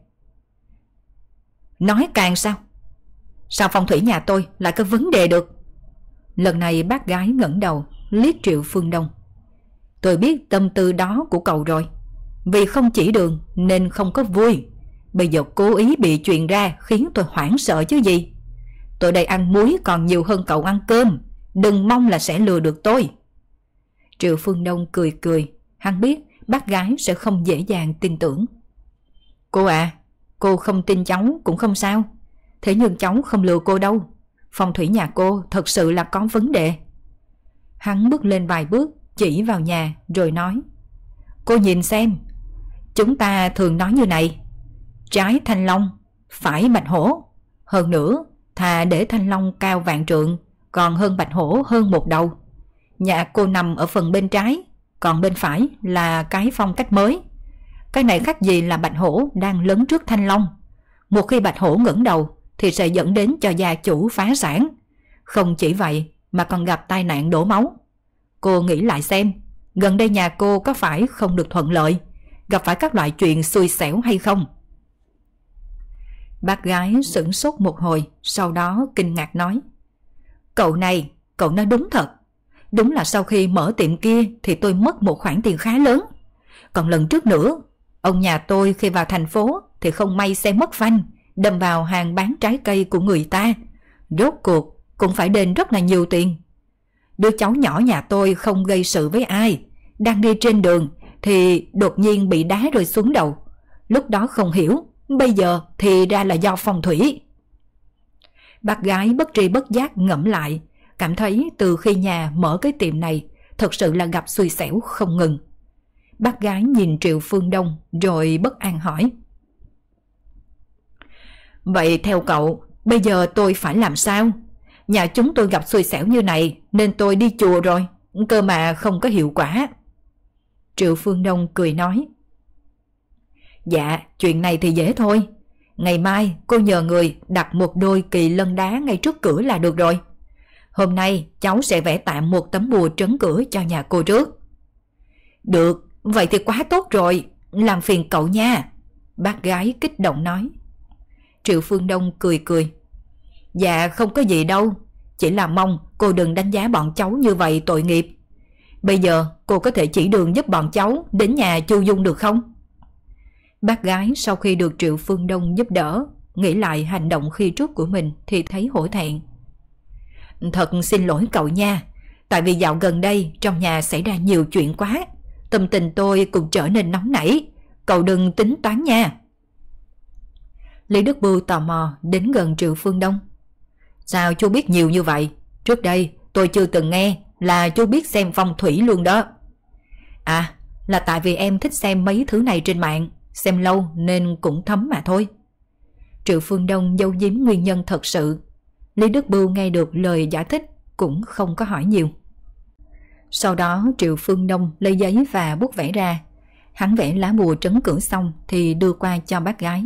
Nói càng sao? Sao phong thủy nhà tôi lại có vấn đề được? Lần này bác gái ngẩng đầu liếc Triệu Phương Đông. Tôi biết tâm tư đó của cậu rồi. Vì không chỉ đường nên không có vui. Bây giờ cố ý bị truyền ra khiến tôi hoảng sợ chứ gì. Tôi đây ăn muối còn nhiều hơn cậu ăn cơm. Đừng mong là sẽ lừa được tôi. Triệu Phương Đông cười cười. Hắn biết bác gái sẽ không dễ dàng tin tưởng. Cô à, cô không tin cháu cũng không sao. Thế nhưng cháu không lừa cô đâu. Phong thủy nhà cô thật sự là có vấn đề. Hắn bước lên vài bước, chỉ vào nhà rồi nói. Cô nhìn xem. Chúng ta thường nói như này. Trái thanh long, phải bạch hổ. Hơn nữa, thà để thanh long cao vạn trượng, còn hơn bạch hổ hơn một đầu. Nhà cô nằm ở phần bên trái, còn bên phải là cái phong cách mới. Cái này khác gì là bạch hổ đang lấn trước thanh long. Một khi bạch hổ ngẩng đầu thì sẽ dẫn đến cho gia chủ phá sản. Không chỉ vậy mà còn gặp tai nạn đổ máu. Cô nghĩ lại xem, gần đây nhà cô có phải không được thuận lợi, gặp phải các loại chuyện xui xẻo hay không? Bác gái sửng sốt một hồi, sau đó kinh ngạc nói. Cậu nói đúng thật. Đúng là sau khi mở tiệm kia thì tôi mất một khoản tiền khá lớn. Còn lần trước nữa, ông nhà tôi khi vào thành phố thì không may xe mất phanh, đâm vào hàng bán trái cây của người ta. Rốt cuộc cũng phải đền rất là nhiều tiền. Đứa cháu nhỏ nhà tôi không gây sự với ai, đang đi trên đường thì đột nhiên bị đá rơi xuống đầu. Lúc đó không hiểu, bây giờ thì ra là do phong thủy. Bác gái bất tri bất giác ngẫm lại, cảm thấy từ khi nhà mở cái tiệm này thật sự là gặp xui xẻo không ngừng. Bác gái nhìn Triệu Phương Đông rồi bất an hỏi. Vậy theo cậu, bây giờ tôi phải làm sao? Nhà chúng tôi gặp xui xẻo như này nên tôi đi chùa rồi, cơ mà không có hiệu quả. Triệu Phương Đông cười nói. Dạ, chuyện này thì dễ thôi. Ngày mai cô nhờ người đặt một đôi kỳ lân đá ngay trước cửa là được rồi. Hôm nay cháu sẽ vẽ tạm một tấm bùa trấn cửa cho nhà cô trước. Được, vậy thì quá tốt rồi, làm phiền cậu nha. Bác gái kích động nói. Triệu Phương Đông cười cười. Dạ không có gì đâu, chỉ là mong cô đừng đánh giá bọn cháu như vậy tội nghiệp. Bây giờ cô có thể chỉ đường giúp bọn cháu đến nhà Chu Dung được không? Bác gái sau khi được Triệu Phương Đông giúp đỡ, nghĩ lại hành động khi trước của mình thì thấy hổ thẹn. Thật xin lỗi cậu nha, tại vì dạo gần đây trong nhà xảy ra nhiều chuyện quá, tâm tình tôi cũng trở nên nóng nảy, cậu đừng tính toán nha. Lý Đức Bưu tò mò đến gần Triệu Phương Đông. Sao chú biết nhiều như vậy? Trước đây tôi chưa từng nghe là chú biết xem phong thủy luôn đó. À, là tại vì em thích xem mấy thứ này trên mạng, xem lâu nên cũng thấm mà thôi. Triệu Phương Đông giấu giếm nguyên nhân thật sự. Lý Đức Bưu nghe được lời giải thích cũng không có hỏi nhiều. Sau đó Triệu Phương Đông lấy giấy và bút vẽ ra. Hắn vẽ lá bùa trấn cửa xong thì đưa qua cho bác gái.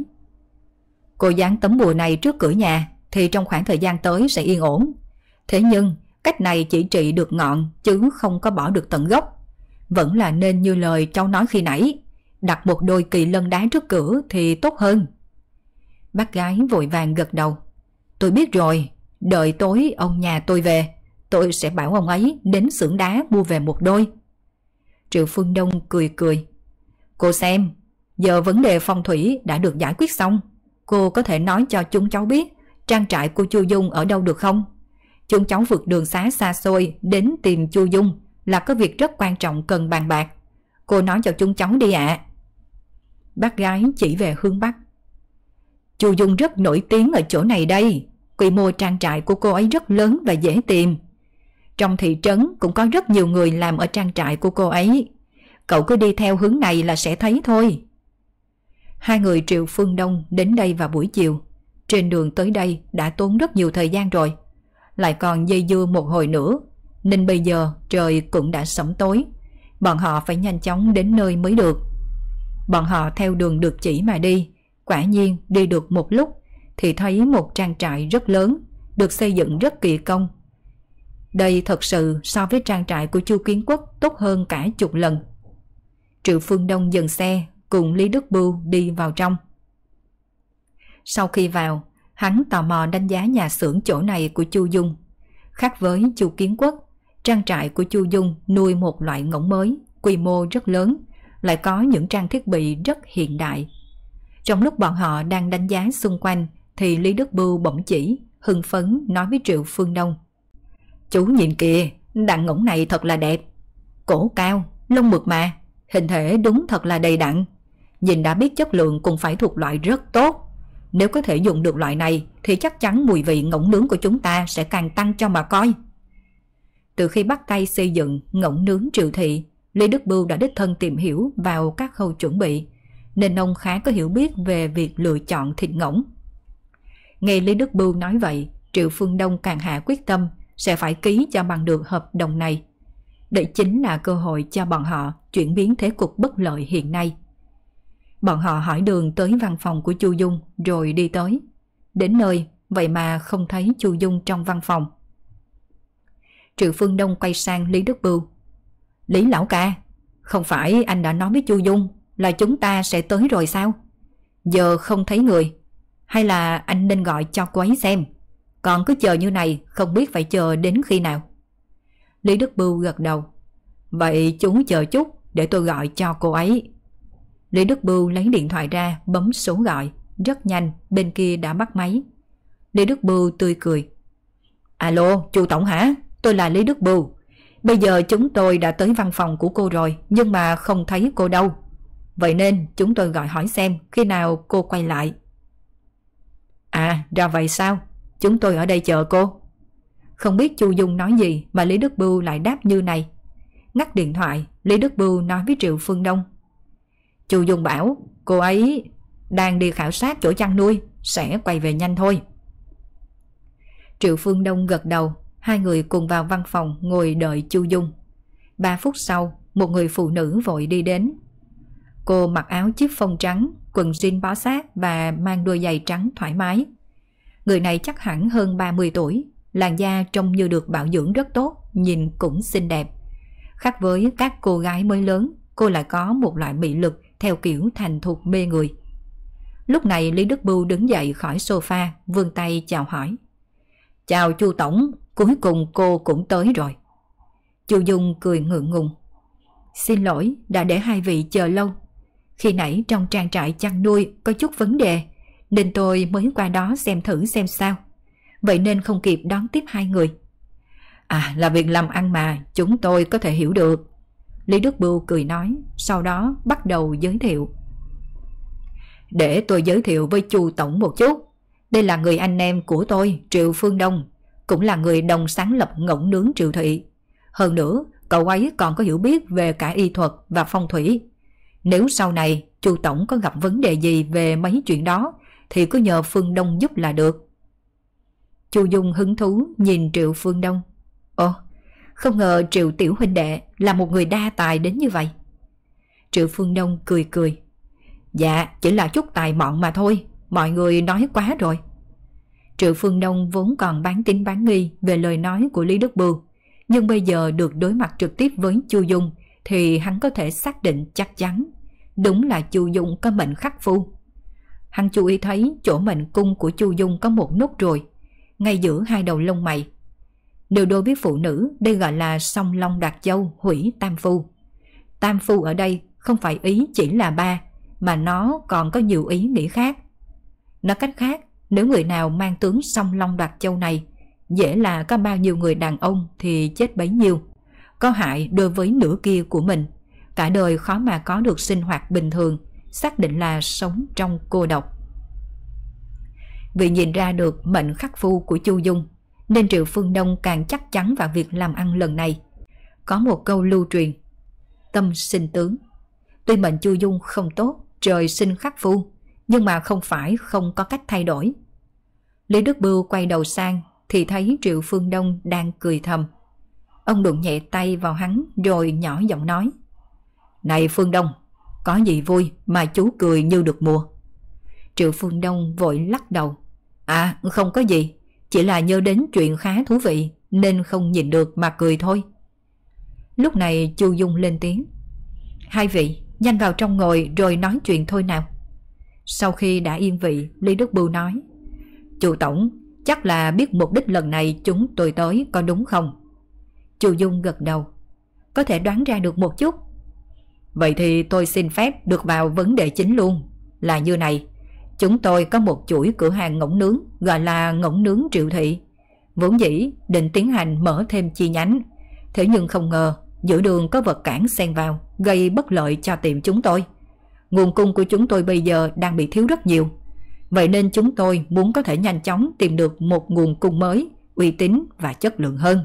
Cô dán tấm bùa này trước cửa nhà thì trong khoảng thời gian tới sẽ yên ổn. Thế nhưng cách này chỉ trị được ngọn chứ không có bỏ được tận gốc. Vẫn là nên như lời cháu nói khi nãy, đặt một đôi kỳ lân đá trước cửa thì tốt hơn. Bác gái vội vàng gật đầu. Tôi biết rồi, đợi tối ông nhà tôi về, tôi sẽ bảo ông ấy đến xưởng đá mua về một đôi. Triệu Phương Đông cười cười. Cô xem, giờ vấn đề phong thủy đã được giải quyết xong. Cô có thể nói cho chúng cháu biết trang trại của Chu Dung ở đâu được không? Chúng cháu vượt đường xá xa xôi đến tìm Chu Dung là có việc rất quan trọng cần bàn bạc. Cô nói cho chúng cháu đi ạ. Bác gái chỉ về hướng Bắc. Chu Dung rất nổi tiếng ở chỗ này đây. Quy mô trang trại của cô ấy rất lớn và dễ tìm. Trong thị trấn cũng có rất nhiều người làm ở trang trại của cô ấy. Cậu cứ đi theo hướng này là sẽ thấy thôi. Hai người Triệu Phương Đông đến đây vào buổi chiều. Trên đường tới đây đã tốn rất nhiều thời gian rồi, lại còn dây dưa một hồi nữa, nên bây giờ trời cũng đã sẫm tối. Bọn họ phải nhanh chóng đến nơi mới được. Bọn họ theo đường được chỉ mà đi. Quả nhiên đi được một lúc thì thấy một trang trại rất lớn, được xây dựng rất kỳ công. Đây thật sự so với trang trại của Chu Kiến Quốc tốt hơn cả chục lần. Triệu Phương Đông dừng xe cùng Lý Đức Bưu đi vào trong. Sau khi vào, hắn tò mò đánh giá nhà xưởng chỗ này của Chu Dung. Khác với Chu Kiến Quốc, trang trại của Chu Dung nuôi một loại ngỗng mới, quy mô rất lớn, lại có những trang thiết bị rất hiện đại. Trong lúc bọn họ đang đánh giá xung quanh thì Lý Đức Bưu bỗng chỉ, hưng phấn nói với Triệu Phương Đông. Chú nhìn kìa, đàn ngỗng này thật là đẹp. Cổ cao, lông mượt mà, hình thể đúng thật là đầy đặn. Nhìn đã biết chất lượng cũng phải thuộc loại rất tốt. Nếu có thể dùng được loại này thì chắc chắn mùi vị ngỗng nướng của chúng ta sẽ càng tăng cho mà coi. Từ khi bắt tay xây dựng ngỗng nướng Triệu thị, Lý Đức Bưu đã đích thân tìm hiểu vào các khâu chuẩn bị, nên ông khá có hiểu biết về việc lựa chọn thịt ngỗng. Nghe Lý Đức Bưu nói vậy, Triệu Phương Đông càng hạ quyết tâm sẽ phải ký cho bằng được hợp đồng này. Đây chính là cơ hội cho bọn họ chuyển biến thế cục bất lợi hiện nay. Bọn họ hỏi đường tới văn phòng của Chu Dung rồi đi tới. Đến nơi, vậy mà không thấy Chu Dung trong văn phòng. Triệu Phương Đông quay sang Lý Đức Bưu. Lý lão ca, không phải anh đã nói với Chu Dung là chúng ta sẽ tới rồi sao? Giờ không thấy người, hay là anh nên gọi cho cô ấy xem? Còn cứ chờ như này không biết phải chờ đến khi nào. Lý Đức Bưu gật đầu. Vậy chú chờ chút để tôi gọi cho cô ấy. Lý Đức Bưu lấy điện thoại ra bấm số gọi. Rất nhanh bên kia đã bắt máy. Lý Đức Bưu tươi cười. Alo, Chu tổng hả? Tôi là Lý Đức Bưu. Bây giờ chúng tôi đã tới văn phòng của cô rồi, nhưng mà không thấy cô đâu. Vậy nên chúng tôi gọi hỏi xem khi nào cô quay lại. À, ra vậy sao? Chúng tôi ở đây chờ cô. Không biết Chu Dung nói gì mà Lý Đức Bưu lại đáp như này. Ngắt điện thoại, Lý Đức Bưu nói với Triệu Phương Đông. Chu Dung bảo cô ấy đang đi khảo sát chỗ chăn nuôi, sẽ quay về nhanh thôi. Triệu Phương Đông gật đầu. Hai người cùng vào văn phòng ngồi đợi Chu Dung. 3 phút sau, một người phụ nữ vội đi đến. Cô mặc áo chiếc phông trắng, quần jean bó sát và mang đôi giày trắng thoải mái. Người này chắc hẳn hơn 30 tuổi, làn da trông như được bảo dưỡng rất tốt, nhìn cũng xinh đẹp. Khác với các cô gái mới lớn, cô lại có một loại mị lực theo kiểu thành thục mê người. Lúc này Lý Đức Bưu đứng dậy khỏi sofa, vươn tay chào hỏi. Chào Chu tổng, cuối cùng cô cũng tới rồi. Chu Dung cười ngượng ngùng. Xin lỗi đã để hai vị chờ lâu. Khi nãy trong trang trại chăn nuôi có chút vấn đề, nên tôi mới qua đó xem thử xem sao. Vậy nên không kịp đón tiếp hai người. À, là việc làm ăn mà, chúng tôi có thể hiểu được. Lý Đức Bưu cười nói, sau đó bắt đầu giới thiệu. Để tôi giới thiệu với Chu tổng một chút. Đây là người anh em của tôi, Triệu Phương Đông, cũng là người đồng sáng lập Ngỗng Nướng Triệu Thị. Hơn nữa, cậu ấy còn có hiểu biết về cả y thuật và phong thủy. Nếu sau này Chu tổng có gặp vấn đề gì về mấy chuyện đó thì cứ nhờ Phương Đông giúp là được. Chu Dung hứng thú nhìn Triệu Phương Đông. Ồ, không ngờ Triệu tiểu huynh đệ là một người đa tài đến như vậy. Triệu Phương Đông cười cười. Dạ, chỉ là chút tài mọn mà thôi, mọi người nói quá rồi. Triệu Phương Đông vốn còn bán tín bán nghi về lời nói của Lý Đức Bưu, nhưng bây giờ được đối mặt trực tiếp với Chu Dung thì hắn có thể xác định chắc chắn. Đúng là Chu Dung có mệnh khắc phu. Hắn chú ý thấy chỗ mệnh cung của Chu Dung có một nốt ruồi ngay giữa hai đầu lông mày. Nếu đối với phụ nữ, đây gọi là song long đoạt châu, hủy tam phu. Tam phu ở đây không phải ý chỉ là ba, mà nó còn có nhiều ý nghĩa khác. Nói cách khác, nếu người nào mang tướng song long đoạt châu này, dễ là có bao nhiêu người đàn ông thì chết bấy nhiêu. Có hại đối với nửa kia của mình, cả đời khó mà có được sinh hoạt bình thường, xác định là sống trong cô độc. Vì nhìn ra được mệnh khắc phu của Chu Dung, nên Triệu Phương Đông càng chắc chắn vào việc làm ăn lần này. Có một câu lưu truyền: tâm sinh tướng. Tuy mệnh Chu Dung không tốt, trời sinh khắc phu, nhưng mà không phải không có cách thay đổi. Lý Đức Bưu quay đầu sang thì thấy Triệu Phương Đông đang cười thầm. Ông đụng nhẹ tay vào hắn rồi nhỏ giọng nói: Này Phương Đông, có gì vui mà chú cười như được mùa? Triệu Phương Đông vội lắc đầu. À, không có gì, chỉ là nhớ đến chuyện khá thú vị nên không nhìn được mà cười thôi. Lúc này Chu Dung lên tiếng: Hai vị nhanh vào trong ngồi rồi nói chuyện thôi nào. Sau khi đã yên vị, Lý Đức Bưu nói: Chu tổng chắc là biết mục đích lần này chúng tôi tới có đúng không? Chu Dung gật đầu. Có thể đoán ra được một chút. Vậy thì tôi xin phép được vào vấn đề chính luôn. Là như này, chúng tôi có một chuỗi cửa hàng ngỗng nướng gọi là Ngỗng Nướng Triệu Thị. Vốn dĩ định tiến hành mở thêm chi nhánh, thế nhưng không ngờ giữa đường có vật cản xen vào, gây bất lợi cho tiệm chúng tôi. Nguồn cung của chúng tôi bây giờ đang bị thiếu rất nhiều. Vậy nên chúng tôi muốn có thể nhanh chóng tìm được một nguồn cung mới, uy tín và chất lượng hơn.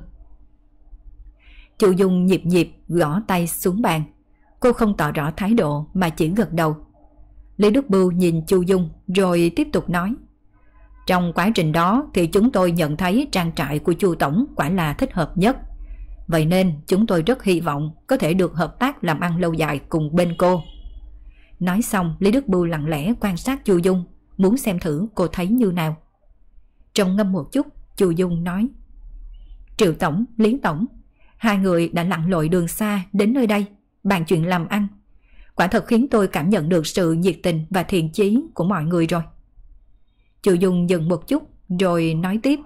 Chu Dung nhịp nhịp gõ tay xuống bàn. Cô không tỏ rõ thái độ mà chỉ gật đầu. Lý Đức Bưu nhìn Chu Dung rồi tiếp tục nói: Trong quá trình đó thì chúng tôi nhận thấy trang trại của Chu tổng quả là thích hợp nhất. Vậy nên chúng tôi rất hy vọng có thể được hợp tác làm ăn lâu dài cùng bên cô. Nói xong, Lý Đức Bưu lặng lẽ quan sát Chu Dung, muốn xem thử cô thấy như nào. Trầm ngâm một chút, Chu Dung nói: Triệu tổng, Lý tổng, hai người đã lặn lội đường xa đến nơi đây bàn chuyện làm ăn, quả thật khiến tôi cảm nhận được sự nhiệt tình và thiện chí của mọi người rồi. Chu Dung dừng một chút rồi nói tiếp: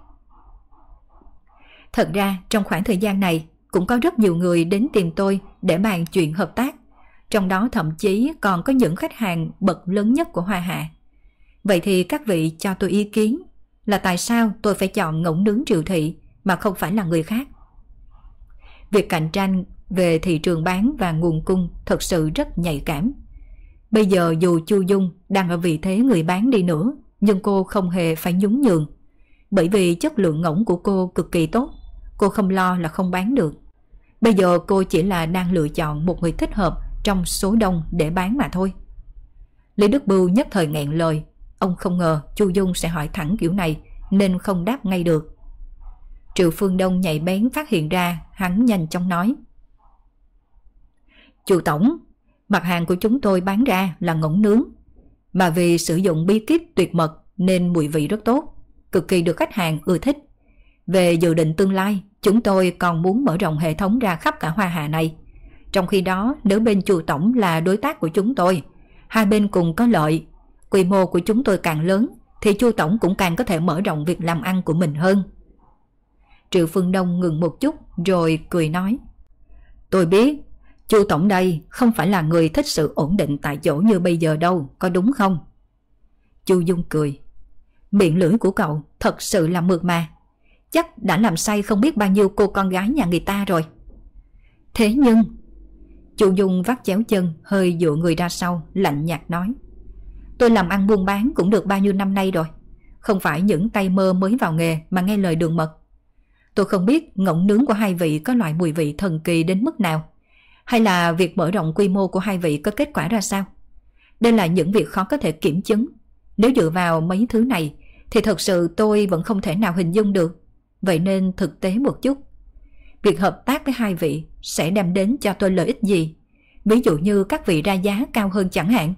Thật ra trong khoảng thời gian này cũng có rất nhiều người đến tìm tôi để bàn chuyện hợp tác, trong đó thậm chí còn có những khách hàng bậc lớn nhất của Hoa Hạ. Vậy thì các vị cho tôi ý kiến là tại sao tôi phải chọn Ngỗng Nướng Triệu Thị mà không phải là người khác. Việc cạnh tranh về thị trường bán và nguồn cung thật sự rất nhạy cảm. Bây giờ dù Chu Dung đang ở vị thế người bán đi nữa, nhưng cô không hề phải nhún nhường. Bởi vì chất lượng ngỗng của cô cực kỳ tốt, cô không lo là không bán được. Bây giờ cô chỉ là đang lựa chọn một người thích hợp trong số đông để bán mà thôi. Lý Đức Bưu nhất thời nghẹn lời. Ông không ngờ Chu Dung sẽ hỏi thẳng kiểu này nên không đáp ngay được. Triệu Phương Đông nhạy bén phát hiện ra, hắn nhanh chóng nói: Chu tổng, mặt hàng của chúng tôi bán ra là ngỗng nướng, mà vì sử dụng bí kíp tuyệt mật nên mùi vị rất tốt, cực kỳ được khách hàng ưa thích. Về dự định tương lai, chúng tôi còn muốn mở rộng hệ thống ra khắp cả Hoa Hạ này. Trong khi đó, nếu bên Chu tổng là đối tác của chúng tôi, hai bên cùng có lợi, quy mô của chúng tôi càng lớn thì Chu tổng cũng càng có thể mở rộng việc làm ăn của mình hơn. Triệu Phương Đông ngừng một chút rồi cười nói: Tôi biết Chu tổng đây không phải là người thích sự ổn định tại chỗ như bây giờ đâu, có đúng không? Chu Dung cười: Miệng lưỡi của cậu thật sự là mượt mà. chắc đã làm say không biết bao nhiêu cô con gái nhà người ta rồi. Thế nhưng... Chu Dung vắt chéo chân, hơi dựa người ra sau, lạnh nhạt nói. Tôi làm ăn buôn bán cũng được bao nhiêu năm nay rồi. Không phải những tay mơ mới vào nghề mà nghe lời đường mật. Tôi không biết ngỗng nướng của hai vị có loại mùi vị thần kỳ đến mức nào, hay là việc mở rộng quy mô của hai vị có kết quả ra sao. Đây là những việc khó có thể kiểm chứng. Nếu dựa vào mấy thứ này thì thật sự tôi vẫn không thể nào hình dung được. Vậy nên thực tế một chút. Việc hợp tác với hai vị sẽ đem đến cho tôi lợi ích gì? Ví dụ như các vị ra giá cao hơn chẳng hạn.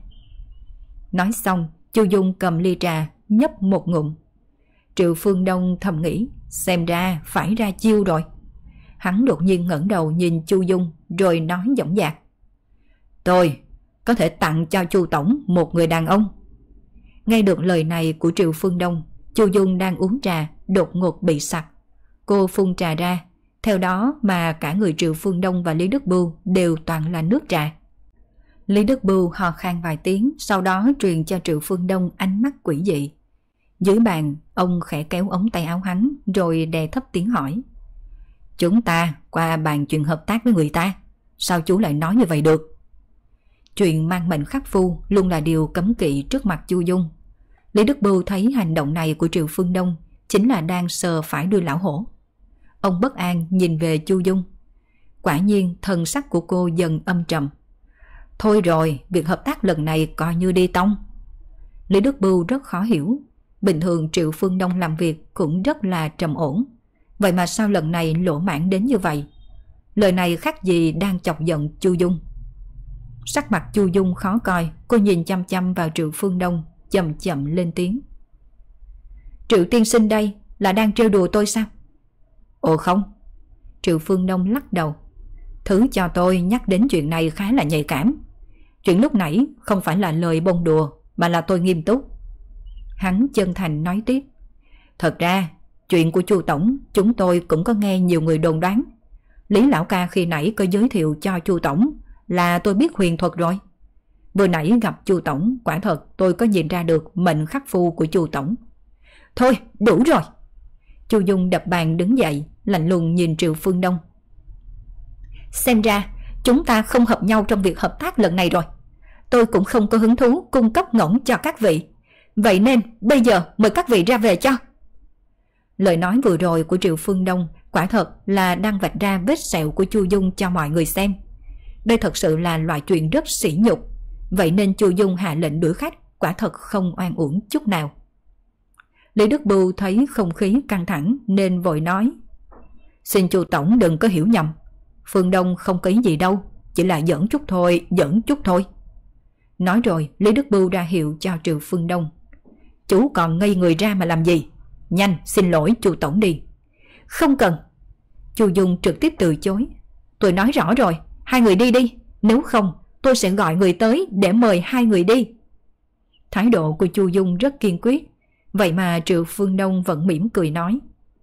Nói xong, Chu Dung cầm ly trà, nhấp một ngụm. Triệu Phương Đông thầm nghĩ, xem ra phải ra chiêu rồi. Hắn đột nhiên ngẩng đầu nhìn Chu Dung rồi nói dõng dạc. Tôi có thể tặng cho Chu tổng một người đàn ông. Nghe được lời này của Triệu Phương Đông, Chu Dung đang uống trà đột ngột bị sặc. Cô phun trà ra, theo đó mà cả người Triệu Phương Đông và Lý Đức Bưu đều toàn là nước trà. Lý Đức Bưu hò khan vài tiếng, sau đó truyền cho Triệu Phương Đông ánh mắt quỷ dị. Dưới bàn, ông khẽ kéo ống tay áo hắn rồi đè thấp tiếng hỏi. Chúng ta qua bàn chuyện hợp tác với người ta, sao chú lại nói như vậy được? Chuyện mang mệnh khắc phu luôn là điều cấm kỵ trước mặt Chu Dung. Lý Đức Bưu thấy hành động này của Triệu Phương Đông chính là đang sờ phải đuôi lão hổ. Ông bất an nhìn về Chu Dung. Quả nhiên thần sắc của cô dần âm trầm. Thôi rồi, việc hợp tác lần này coi như đi tông. Lý Đức Bưu rất khó hiểu. Bình thường Triệu Phương Đông làm việc cũng rất là trầm ổn. Vậy mà sao lần này lỗ mãng đến như vậy? Lời này khác gì đang chọc giận Chu Dung. Sắc mặt Chu Dung khó coi, cô nhìn chăm chăm vào Triệu Phương Đông, chậm chậm lên tiếng. Triệu tiên sinh đây là đang trêu đùa tôi sao? Ồ không. Triệu Phương Đông lắc đầu. Thứ cho tôi nhắc đến chuyện này khá là nhạy cảm. Chuyện lúc nãy không phải là lời bông đùa, mà là tôi nghiêm túc. Hắn chân thành nói tiếp. Thật ra, chuyện của Chu tổng chúng tôi cũng có nghe nhiều người đồn đoán. Lý lão ca khi nãy có giới thiệu cho Chu tổng là tôi biết huyền thuật rồi. Vừa nãy gặp Chu tổng, quả thật tôi có nhìn ra được mệnh khắc phu của Chu tổng. Thôi, đủ rồi. Chu Dung đập bàn đứng dậy, lạnh lùng nhìn Triệu Phương Đông. Xem ra chúng ta không hợp nhau trong việc hợp tác lần này rồi. Tôi cũng không có hứng thú cung cấp ngỗng cho các vị. Vậy nên bây giờ mời các vị ra về cho. Lời nói vừa rồi của Triệu Phương Đông quả thật là đang vạch ra vết sẹo của Chu Dung cho mọi người xem. Đây thật sự là loại chuyện rất sỉ nhục. Vậy nên Chu Dung hạ lệnh đuổi khách quả thật không oan uổng chút nào. Lý Đức Bưu thấy không khí căng thẳng nên vội nói. Xin Chu tổng đừng có hiểu nhầm. Phương Đông không có ý gì đâu, chỉ là giỡn chút thôi, giỡn chút thôi. Nói rồi Lý Đức Bưu ra hiệu cho Triệu Phương Đông. Chú còn ngây người ra mà làm gì? Nhanh xin lỗi Chu tổng đi. Không cần. Chu Dung trực tiếp từ chối. Tôi nói rõ rồi, hai người đi đi. Nếu không tôi sẽ gọi người tới để mời hai người đi. Thái độ của Chu Dung rất kiên quyết. Vậy mà Triệu Phương Đông vẫn mỉm cười nói.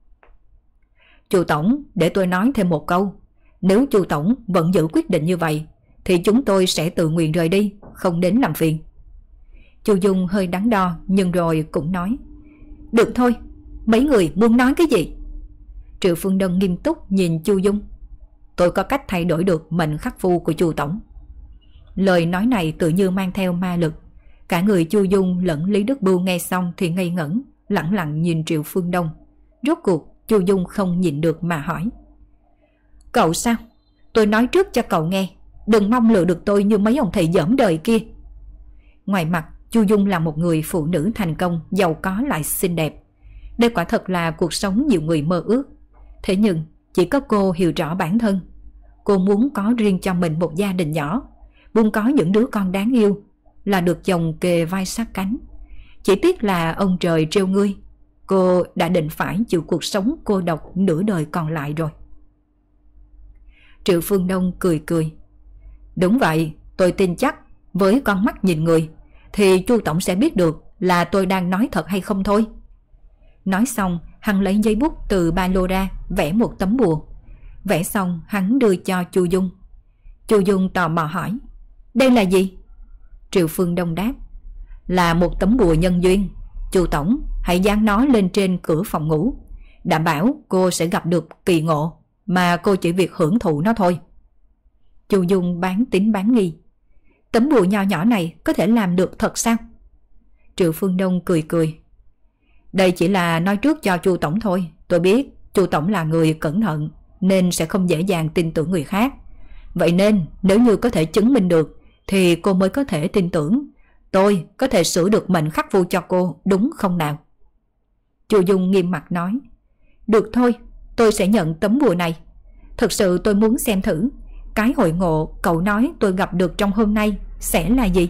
Chu tổng, để tôi nói thêm một câu. Nếu Chu tổng vẫn giữ quyết định như vậy thì chúng tôi sẽ tự nguyện rời đi, không đến làm phiền. Chu Dung hơi đắn đo nhưng rồi cũng nói. Được thôi, mấy người muốn nói cái gì? Triệu Phương Đông nghiêm túc nhìn Chu Dung. Tôi có cách thay đổi được mệnh khắc phu của Chu tổng. Lời nói này tự như mang theo ma lực. Cả người Chu Dung lẫn Lý Đức Bưu nghe xong thì ngây ngẩn, lẳng lặng nhìn Triệu Phương Đông. Rốt cuộc Chu Dung không nhịn được mà hỏi. Cậu sao? Tôi nói trước cho cậu nghe, đừng mong lừa được tôi như mấy ông thầy dởm đời kia. Ngoài mặt Chu Dung là một người phụ nữ thành công, giàu có lại xinh đẹp. Đây quả thật là cuộc sống nhiều người mơ ước. Thế nhưng chỉ có cô hiểu rõ bản thân. Cô muốn có riêng cho mình một gia đình nhỏ, muốn có những đứa con đáng yêu, là được chồng kề vai sát cánh. Chỉ tiếc là ông trời trêu ngươi, cô đã định phải chịu cuộc sống cô độc nửa đời còn lại rồi. Triệu Phương Đông cười cười. Đúng vậy, tôi tin chắc với con mắt nhìn người thì Chu tổng sẽ biết được là tôi đang nói thật hay không thôi. Nói xong hắn lấy giấy bút từ ba lô ra, vẽ một tấm bùa. Vẽ xong hắn đưa cho Chu Dung. Chu Dung tò mò hỏi. Đây là gì? Triệu Phương Đông đáp. Là một tấm bùa nhân duyên. Chu tổng hãy dán nó lên trên cửa phòng ngủ. Đảm bảo cô sẽ gặp được kỳ ngộ, mà cô chỉ việc hưởng thụ nó thôi. Chu Dung bán tín bán nghi. Tấm bùa nho nhỏ này có thể làm được thật sao? Triệu Phương Đông cười cười. Đây chỉ là nói trước cho Chu tổng thôi. Tôi biết Chu tổng là người cẩn thận nên sẽ không dễ dàng tin tưởng người khác. Vậy nên nếu như có thể chứng minh được thì cô mới có thể tin tưởng tôi có thể sửa được mệnh khắc vu cho cô, đúng không nào? Chu Dung nghiêm mặt nói. Được thôi, tôi sẽ nhận tấm bùa này. Thực sự tôi muốn xem thử cái hội ngộ cậu nói tôi gặp được trong hôm nay sẽ là gì.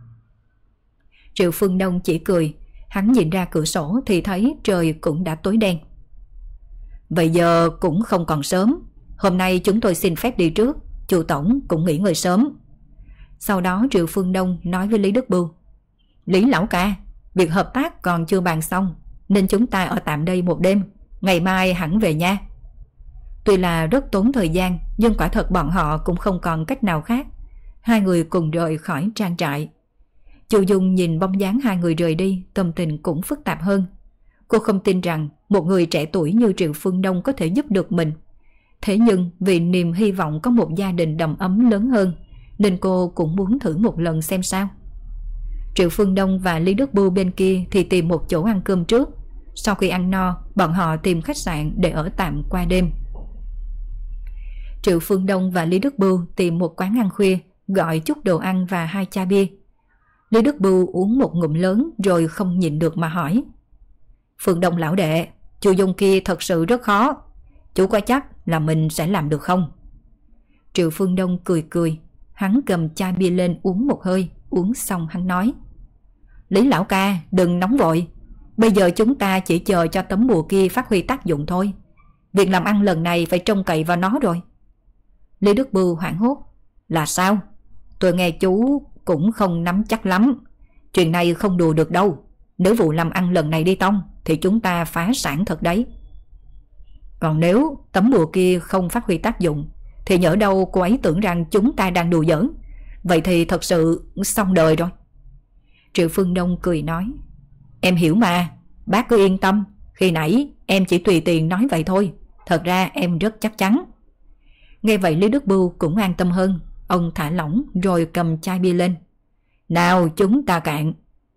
Triệu Phương Đông chỉ cười. Hắn nhìn ra cửa sổ thì thấy trời cũng đã tối đen. Vậy giờ cũng không còn sớm. Hôm nay chúng tôi xin phép đi trước. Chu tổng cũng nghỉ ngơi sớm. Sau đó Triệu Phương Đông nói với Lý Đức Bưu. Lý lão ca, việc hợp tác còn chưa bàn xong nên chúng ta ở tạm đây một đêm. Ngày mai hẳn về nha. Tuy là rất tốn thời gian, nhưng quả thật bọn họ cũng không còn cách nào khác. Hai người cùng rời khỏi trang trại. Chu Dung nhìn bóng dáng hai người rời đi, tâm tình cũng phức tạp hơn. Cô không tin rằng một người trẻ tuổi như Triệu Phương Đông có thể giúp được mình. Thế nhưng vì niềm hy vọng có một gia đình đầm ấm lớn hơn, nên cô cũng muốn thử một lần xem sao. Triệu Phương Đông và Lý Đức Bưu bên kia thì tìm một chỗ ăn cơm trước. Sau khi ăn no, bọn họ tìm khách sạn để ở tạm qua đêm. Triệu Phương Đông và Lý Đức Bưu tìm một quán ăn khuya, gọi chút đồ ăn và 2 chai bia. Lý Đức Bưu uống một ngụm lớn rồi không nhịn được mà hỏi. Phương Đông lão đệ, Chu Dung kia thật sự rất khó. Chú có chắc là mình sẽ làm được không? Triệu Phương Đông cười cười. Hắn cầm chai bia lên uống một hơi. Uống xong hắn nói. Lý lão ca, đừng nóng vội. Bây giờ chúng ta chỉ chờ cho tấm bùa kia phát huy tác dụng thôi. Việc làm ăn lần này phải trông cậy vào nó rồi. Lý Đức Bưu hoảng hốt. Là sao? Tôi nghe chú cũng không nắm chắc lắm. Chuyện này không đùa được đâu. Nếu vụ làm ăn lần này đi tông thì chúng ta phá sản thật đấy. Còn nếu tấm bùa kia không phát huy tác dụng thì nhỡ đâu cô ấy tưởng rằng chúng ta đang đùa giỡn. Vậy thì thật sự xong đời rồi. Triệu Phương Đông cười nói. Em hiểu mà, bác cứ yên tâm. Khi nãy em chỉ tùy tiện nói vậy thôi. Thật ra em rất chắc chắn. Nghe vậy Lý Đức Bưu cũng an tâm hơn. Ông thả lỏng rồi cầm chai bia lên. Nào chúng ta cạn.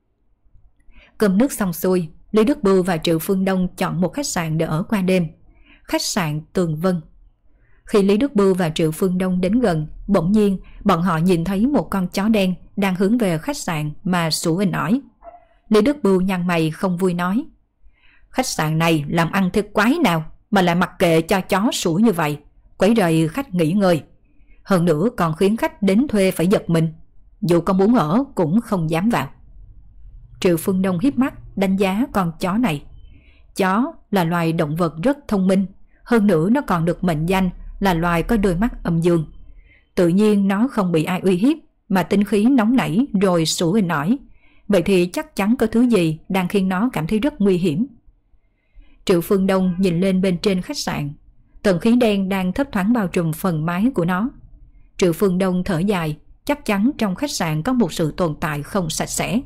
Cơm nước xong xuôi, Lý Đức Bưu và Triệu Phương Đông chọn một khách sạn để ở qua đêm. Khách sạn Tường Vân. Khi Lý Đức Bưu và Triệu Phương Đông đến gần, bỗng nhiên bọn họ nhìn thấy một con chó đen đang hướng về khách sạn mà sủa inh ỏi. Lý Đức Bưu nhăn mày không vui nói. Khách sạn này làm ăn thế quái nào mà lại mặc kệ cho chó sủa như vậy, quấy rầy khách nghỉ ngơi. Hơn nữa còn khiến khách đến thuê phải giật mình. Dù có muốn ở cũng không dám vào. Triệu Phương Đông híp mắt đánh giá con chó này. Chó là loài động vật rất thông minh. Hơn nữa nó còn được mệnh danh là loài có đôi mắt âm dương. Tự nhiên nó không bị ai uy hiếp mà tinh khí nóng nảy rồi sủa inh ỏi. Vậy thì chắc chắn có thứ gì đang khiến nó cảm thấy rất nguy hiểm. Triệu Phương Đông nhìn lên bên trên khách sạn. Tầng khí đen đang thấp thoáng bao trùm phần mái của nó. Triệu Phương Đông thở dài. Chắc chắn trong khách sạn có một sự tồn tại không sạch sẽ.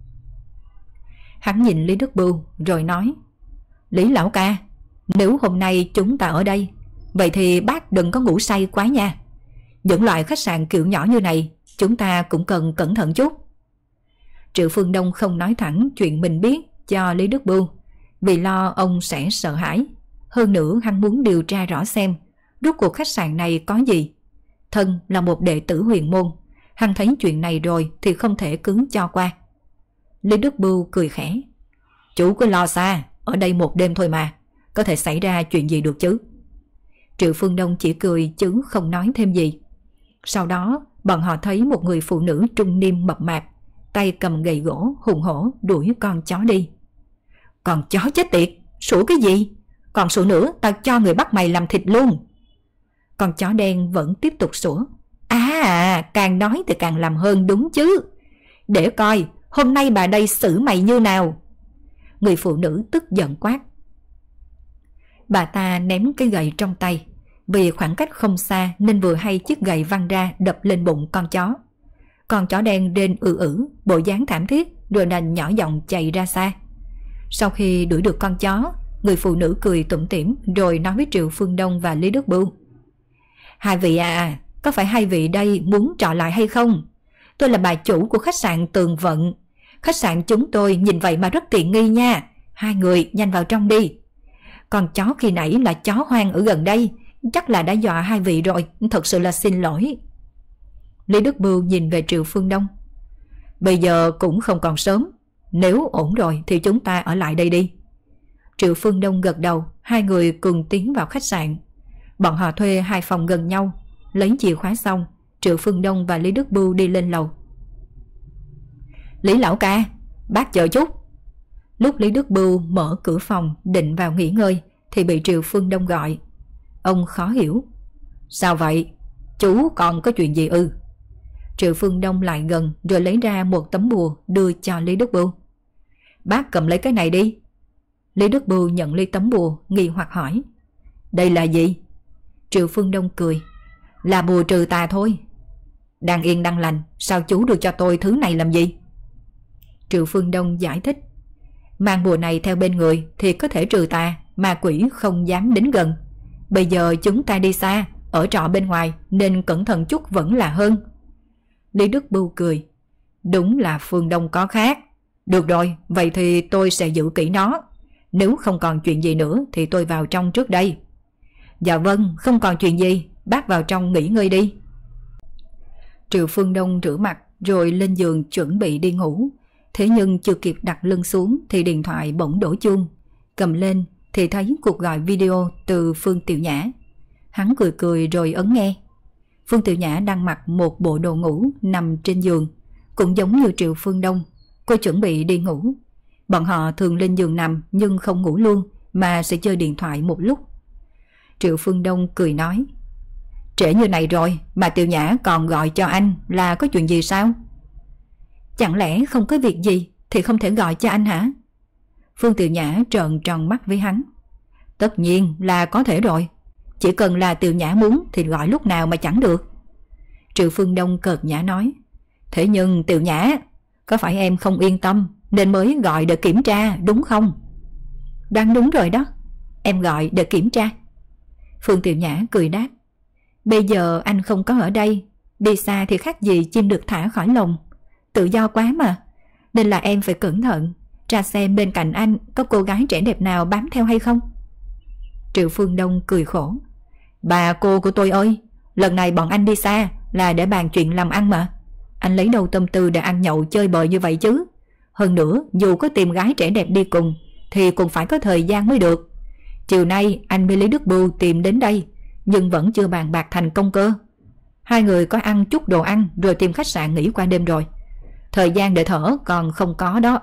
Hắn nhìn Lý Đức Bưu rồi nói. Lý lão ca, nếu hôm nay chúng ta ở đây, vậy thì bác đừng có ngủ say quá nha. Những loại khách sạn kiểu nhỏ như này chúng ta cũng cần cẩn thận chút. Triệu Phương Đông không nói thẳng chuyện mình biết cho Lý Đức Bưu, vì lo ông sẽ sợ hãi. Hơn nữa hắn muốn điều tra rõ xem rốt cuộc khách sạn này có gì. Thân là một đệ tử huyền môn, hắn thấy chuyện này rồi thì không thể cứ cho qua. Lý Đức Bưu cười khẽ. Chú cứ lo xa, ở đây một đêm thôi mà, có thể xảy ra chuyện gì được chứ. Triệu Phương Đông chỉ cười chứ không nói thêm gì. Sau đó bọn họ thấy một người phụ nữ trung niên mập mạp, tay cầm gậy gỗ hùng hổ đuổi con chó đi. Còn chó chết tiệt, sủa cái gì? Còn sủa nữa tao cho người bắt mày làm thịt luôn. Con chó đen vẫn tiếp tục sủa. Càng nói thì càng làm hơn đúng chứ. Để coi hôm nay bà đây xử mày như nào. Người phụ nữ tức giận quát. Bà ta ném cái gậy trong tay. Vì khoảng cách không xa nên vừa hay chiếc gậy văng ra đập lên bụng con chó. Con chó đen rên bộ dáng thảm thiết rồi đành nhỏ giọng chạy ra xa. Sau khi đuổi được con chó, người phụ nữ cười tủm tỉm rồi nói với Triệu Phương Đông và Lý Đức Bưu. Hai vị à, có phải hai vị đây muốn trọ lại hay không? Tôi là bà chủ của khách sạn Tường Vận. Khách sạn chúng tôi nhìn vậy mà rất tiện nghi nha. Hai người nhanh vào trong đi. Con chó khi nãy là chó hoang ở gần đây, chắc là đã dọa hai vị rồi, thật sự là xin lỗi. Lý Đức Bưu nhìn về Triệu Phương Đông. Bây giờ cũng không còn sớm, nếu ổn rồi thì chúng ta ở lại đây đi. Triệu Phương Đông gật đầu, hai người cùng tiến vào khách sạn. Bọn họ thuê 2 phòng gần nhau, lấy chìa khóa xong, Triệu Phương Đông và Lý Đức Bưu đi lên lầu. Lý lão ca, bác chờ chút. Lúc Lý Đức Bưu mở cửa phòng định vào nghỉ ngơi thì bị Triệu Phương Đông gọi. Ông khó hiểu. Sao vậy? Chú còn có chuyện gì ư? Triệu Phương Đông lại gần rồi lấy ra một tấm bùa đưa cho Lý Đức Bưu. Bác cầm lấy cái này đi. Lý Đức Bưu nhận lấy tấm bùa, nghi hoặc hỏi. Đây là gì? Triệu Phương Đông cười. Là bùa trừ tà thôi. Đang yên đang lành, sao chú đưa cho tôi thứ này làm gì? Triệu Phương Đông giải thích. Mang bùa này theo bên người thì có thể trừ tà, ma quỷ không dám đến gần. Bây giờ chúng ta đi xa, ở trọ bên ngoài nên cẩn thận chút vẫn là hơn. Lý Đức Bưu cười. Đúng là Phương Đông có khác. Được rồi, vậy thì tôi sẽ giữ kỹ nó. Nếu không còn chuyện gì nữa thì tôi vào trong trước đây. Dạ vâng, không còn chuyện gì, bác vào trong nghỉ ngơi đi. Triệu Phương Đông rửa mặt rồi lên giường chuẩn bị đi ngủ. Thế nhưng chưa kịp đặt lưng xuống thì điện thoại bỗng đổ chuông. Cầm lên thì thấy cuộc gọi video từ Phương Tiểu Nhã. Hắn cười cười rồi ấn nghe. Phương Tiểu Nhã đang mặc một bộ đồ ngủ nằm trên giường, cũng giống như Triệu Phương Đông. Cô chuẩn bị đi ngủ. Bọn họ thường lên giường nằm nhưng không ngủ luôn mà sẽ chơi điện thoại một lúc. Triệu Phương Đông cười nói. Trễ như này rồi mà Tiểu Nhã còn gọi cho anh, là có chuyện gì sao? Chẳng lẽ không có việc gì thì không thể gọi cho anh hả? Phương Tiểu Nhã trợn tròn mắt với hắn. Tất nhiên là có thể rồi. Chỉ cần là Tiểu Nhã muốn thì gọi lúc nào mà chẳng được. Triệu Phương Đông cợt nhã nói. Thế nhưng Tiểu Nhã, có phải em không yên tâm nên mới gọi để kiểm tra đúng không? Đoán đúng rồi đó. Em gọi để kiểm tra. Phương Tiểu Nhã cười đáp. Bây giờ anh không có ở đây, đi xa thì khác gì chim được thả khỏi lồng. Tự do quá mà, nên là em phải cẩn thận, tra xem bên cạnh anh có cô gái trẻ đẹp nào bám theo hay không. Triệu Phương Đông cười khổ. Bà cô của tôi ơi, lần này bọn anh đi xa là để bàn chuyện làm ăn mà. Anh lấy đâu tâm tư để ăn nhậu chơi bời như vậy chứ? Hơn nữa, dù có tìm gái trẻ đẹp đi cùng thì cũng phải có thời gian mới được. Chiều nay anh với Lý Đức Bưu tìm đến đây, nhưng vẫn chưa bàn bạc thành công cơ. Hai người có ăn chút đồ ăn rồi tìm khách sạn nghỉ qua đêm rồi. Thời gian để thở còn không có đó.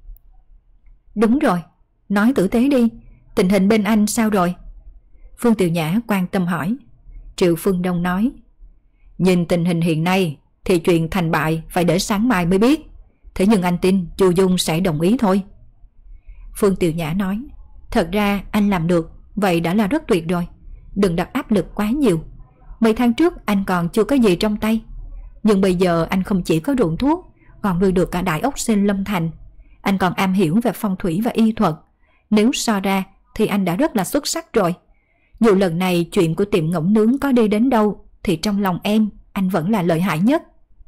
Đúng rồi, nói tử tế đi, tình hình bên anh sao rồi? Phương Tiểu Nhã quan tâm hỏi. Triệu Phương Đông nói. Nhìn tình hình hiện nay thì chuyện thành bại phải để sáng mai mới biết. Thế nhưng anh tin Chu Dung sẽ đồng ý thôi. Phương Tiểu Nhã nói. Thật ra anh làm được, vậy đã là rất tuyệt rồi. Đừng đặt áp lực quá nhiều. Mấy tháng trước anh còn chưa có gì trong tay, nhưng bây giờ anh không chỉ có ruộng thuốc, còn nuôi được cả đại ốc sên Lâm Thành. Anh còn am hiểu về phong thủy và y thuật. Nếu so ra thì anh đã rất là xuất sắc rồi. Dù lần này chuyện của tiệm ngỗng nướng có đi đến đâu thì trong lòng em, anh vẫn là lợi hại nhất.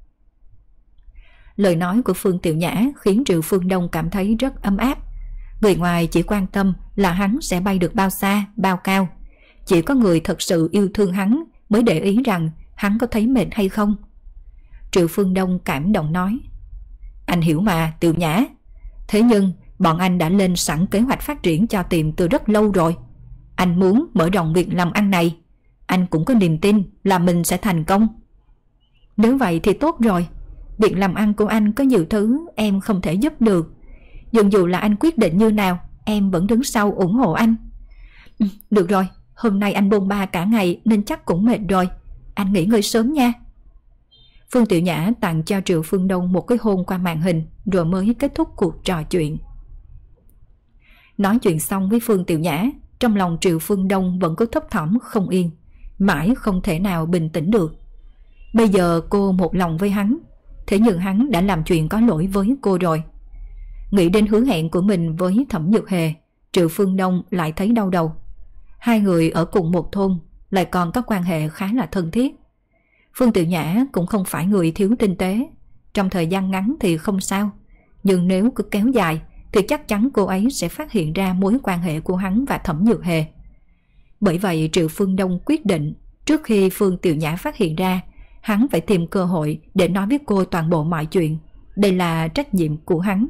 Lời nói của Phương Tiểu Nhã khiến Triệu Phương Đông cảm thấy rất ấm áp. Người ngoài chỉ quan tâm là hắn sẽ bay được bao xa, bao cao. Chỉ có người thật sự yêu thương hắn mới để ý rằng hắn có thấy mệt hay không. Triệu Phương Đông cảm động nói. Anh hiểu mà Tiểu Nhã. Thế nhưng bọn anh đã lên sẵn kế hoạch phát triển cho tiệm từ rất lâu rồi. Anh muốn mở rộng việc làm ăn này. Anh cũng có niềm tin là mình sẽ thành công. Nếu vậy thì tốt rồi. Việc làm ăn của anh có nhiều thứ em không thể giúp được. Nhưng dù là anh quyết định như nào, em vẫn đứng sau ủng hộ anh. Được rồi, hôm nay anh bôn ba cả ngày nên chắc cũng mệt rồi. Anh nghỉ ngơi sớm nha. Phương Tiểu Nhã tặng cho Triệu Phương Đông một cái hôn qua màn hình rồi mới kết thúc cuộc trò chuyện. Nói chuyện xong với Phương Tiểu Nhã, trong lòng Triệu Phương Đông vẫn cứ thấp thỏm không yên, mãi không thể nào bình tĩnh được. Bây giờ cô một lòng với hắn, thế nhưng hắn đã làm chuyện có lỗi với cô rồi. Nghĩ đến hứa hẹn của mình với Thẩm Nhược Hề, Triệu Phương Đông lại thấy đau đầu. Hai người ở cùng một thôn, lại còn có quan hệ khá là thân thiết. Phương Tiểu Nhã cũng không phải người thiếu tinh tế. Trong thời gian ngắn thì không sao, nhưng nếu cứ kéo dài thì chắc chắn cô ấy sẽ phát hiện ra mối quan hệ của hắn và Thẩm Nhược Hề. Bởi vậy Triệu Phương Đông quyết định trước khi Phương Tiểu Nhã phát hiện ra, hắn phải tìm cơ hội để nói với cô toàn bộ mọi chuyện. Đây là trách nhiệm của hắn.